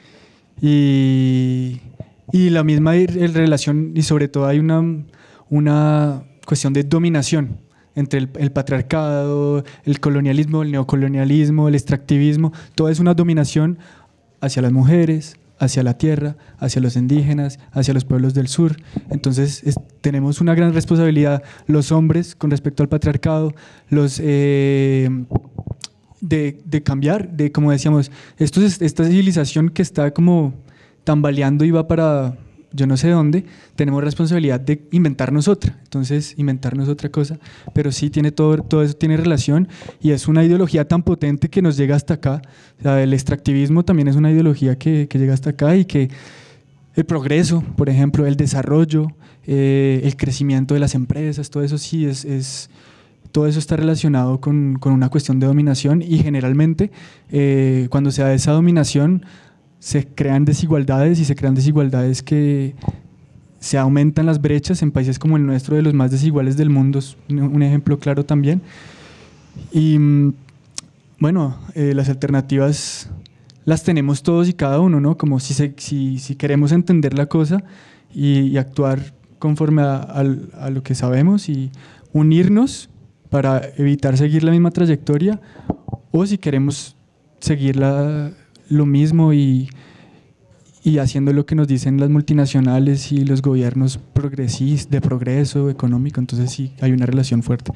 Speaker 3: Y, y la misma relación, y sobre todo hay una, una cuestión de dominación entre el, el patriarcado, el colonialismo, el neocolonialismo, el extractivismo. Todo es una dominación hacia las mujeres, hacia la tierra, hacia los indígenas, hacia los pueblos del sur. Entonces es, tenemos una gran responsabilidad los hombres con respecto al patriarcado, los eh, de, de cambiar, de como decíamos, esto es, esta civilización que está como tambaleando y va para yo no sé dónde, tenemos responsabilidad de inventarnos otra, entonces inventarnos otra cosa, pero sí tiene todo, todo eso tiene relación y es una ideología tan potente que nos llega hasta acá. O sea, el extractivismo también es una ideología que, que llega hasta acá y que el progreso, por ejemplo, el desarrollo, eh, el crecimiento de las empresas, todo eso sí es, es todo eso está relacionado con, con una cuestión de dominación y generalmente eh, cuando se da esa dominación se crean desigualdades y se crean desigualdades que se aumentan las brechas en países como el nuestro, de los más desiguales del mundo, es un ejemplo claro también. Y bueno, eh, las alternativas las tenemos todos y cada uno, ¿no? Como si, se, si, si queremos entender la cosa y, y actuar conforme a, a, a lo que sabemos y unirnos para evitar seguir la misma trayectoria, o si queremos seguir la, lo mismo y, y haciendo lo que nos dicen las multinacionales y los gobiernos progresistas, de progreso económico. Entonces sí, hay una relación fuerte.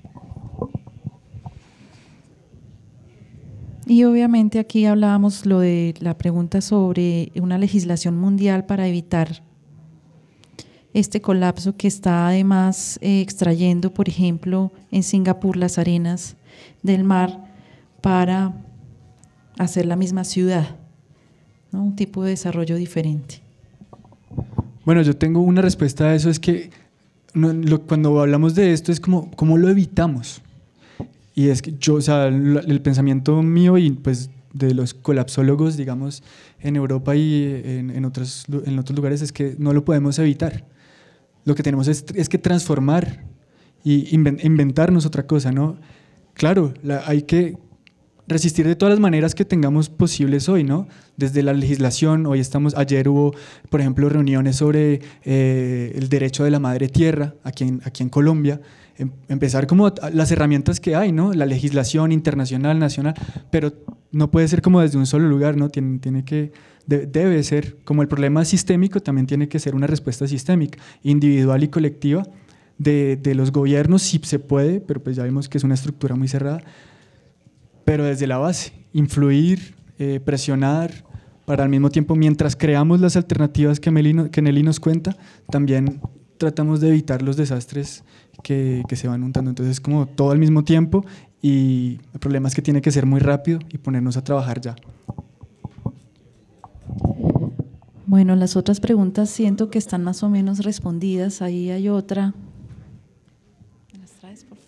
Speaker 1: Y obviamente aquí hablábamos lo de la pregunta sobre una legislación mundial para evitar este colapso que está además eh, extrayendo, por ejemplo, en Singapur las arenas del mar para hacer la misma ciudad, ¿no? Un tipo de desarrollo diferente.
Speaker 3: Bueno, yo tengo una respuesta a eso, es que no, lo, cuando hablamos de esto es como, ¿cómo lo evitamos? Y es que yo, o sea, el, el pensamiento mío y pues de los colapsólogos, digamos, en Europa y en, en, otros, en otros lugares es que no lo podemos evitar. Lo que tenemos es, es que transformar y inventarnos otra cosa, ¿no? Claro, la, hay que resistir de todas las maneras que tengamos posibles hoy, ¿no? Desde la legislación, hoy estamos, ayer hubo, por ejemplo, reuniones sobre eh, el derecho de la madre tierra aquí en, aquí en Colombia. Em, empezar como las herramientas que hay, ¿no? La legislación internacional, nacional, pero no puede ser como desde un solo lugar, ¿no? Tiene, tiene que, de, debe ser, como el problema sistémico, también tiene que ser una respuesta sistémica, individual y colectiva, de, de los gobiernos, si se puede, pero pues ya vimos que es una estructura muy cerrada, pero desde la base, influir, eh, presionar, para al mismo tiempo, mientras creamos las alternativas que, Meli, que Nelly nos cuenta, también tratamos de evitar los desastres que, que se van juntando. Entonces, como todo al mismo tiempo, y el problema es que tiene que ser muy rápido y ponernos a trabajar ya.
Speaker 1: Bueno, las otras preguntas siento que están más o menos respondidas. Ahí hay otra. ¿Me las traes, por favor?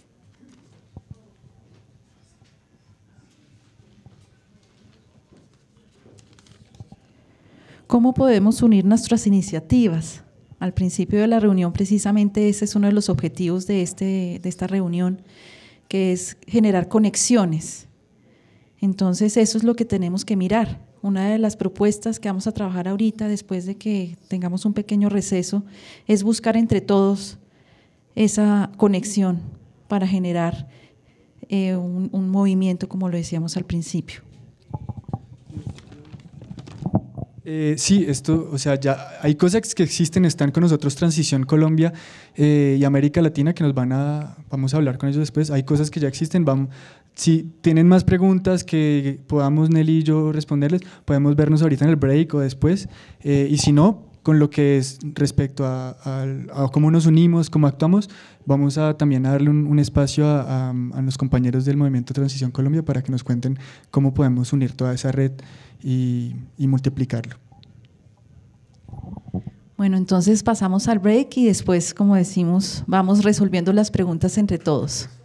Speaker 1: ¿Cómo podemos unir nuestras iniciativas? Al principio de la reunión, precisamente ese es uno de los objetivos de, este, de esta reunión, que es generar conexiones. Entonces, eso es lo que tenemos que mirar. Una de las propuestas que vamos a trabajar ahorita, después de que tengamos un pequeño receso, es buscar entre todos esa conexión para generar eh, un, un movimiento, como lo decíamos al principio.
Speaker 3: Eh, sí, esto, o sea, ya hay cosas que existen, están con nosotros Transición Colombia eh, y América Latina, que nos van a, vamos a hablar con ellos después. Hay cosas que ya existen, vamos, si tienen más preguntas que podamos Nelly y yo responderles, podemos vernos ahorita en el break o después, eh, y si no, con lo que es respecto a, a, a cómo nos unimos, cómo actuamos, vamos a también a darle un, un espacio a, a, a los compañeros del Movimiento Transición Colombia para que nos cuenten cómo podemos unir toda esa red y, y multiplicarlo.
Speaker 1: Bueno, entonces pasamos al break y después, como decimos, vamos resolviendo las preguntas entre todos.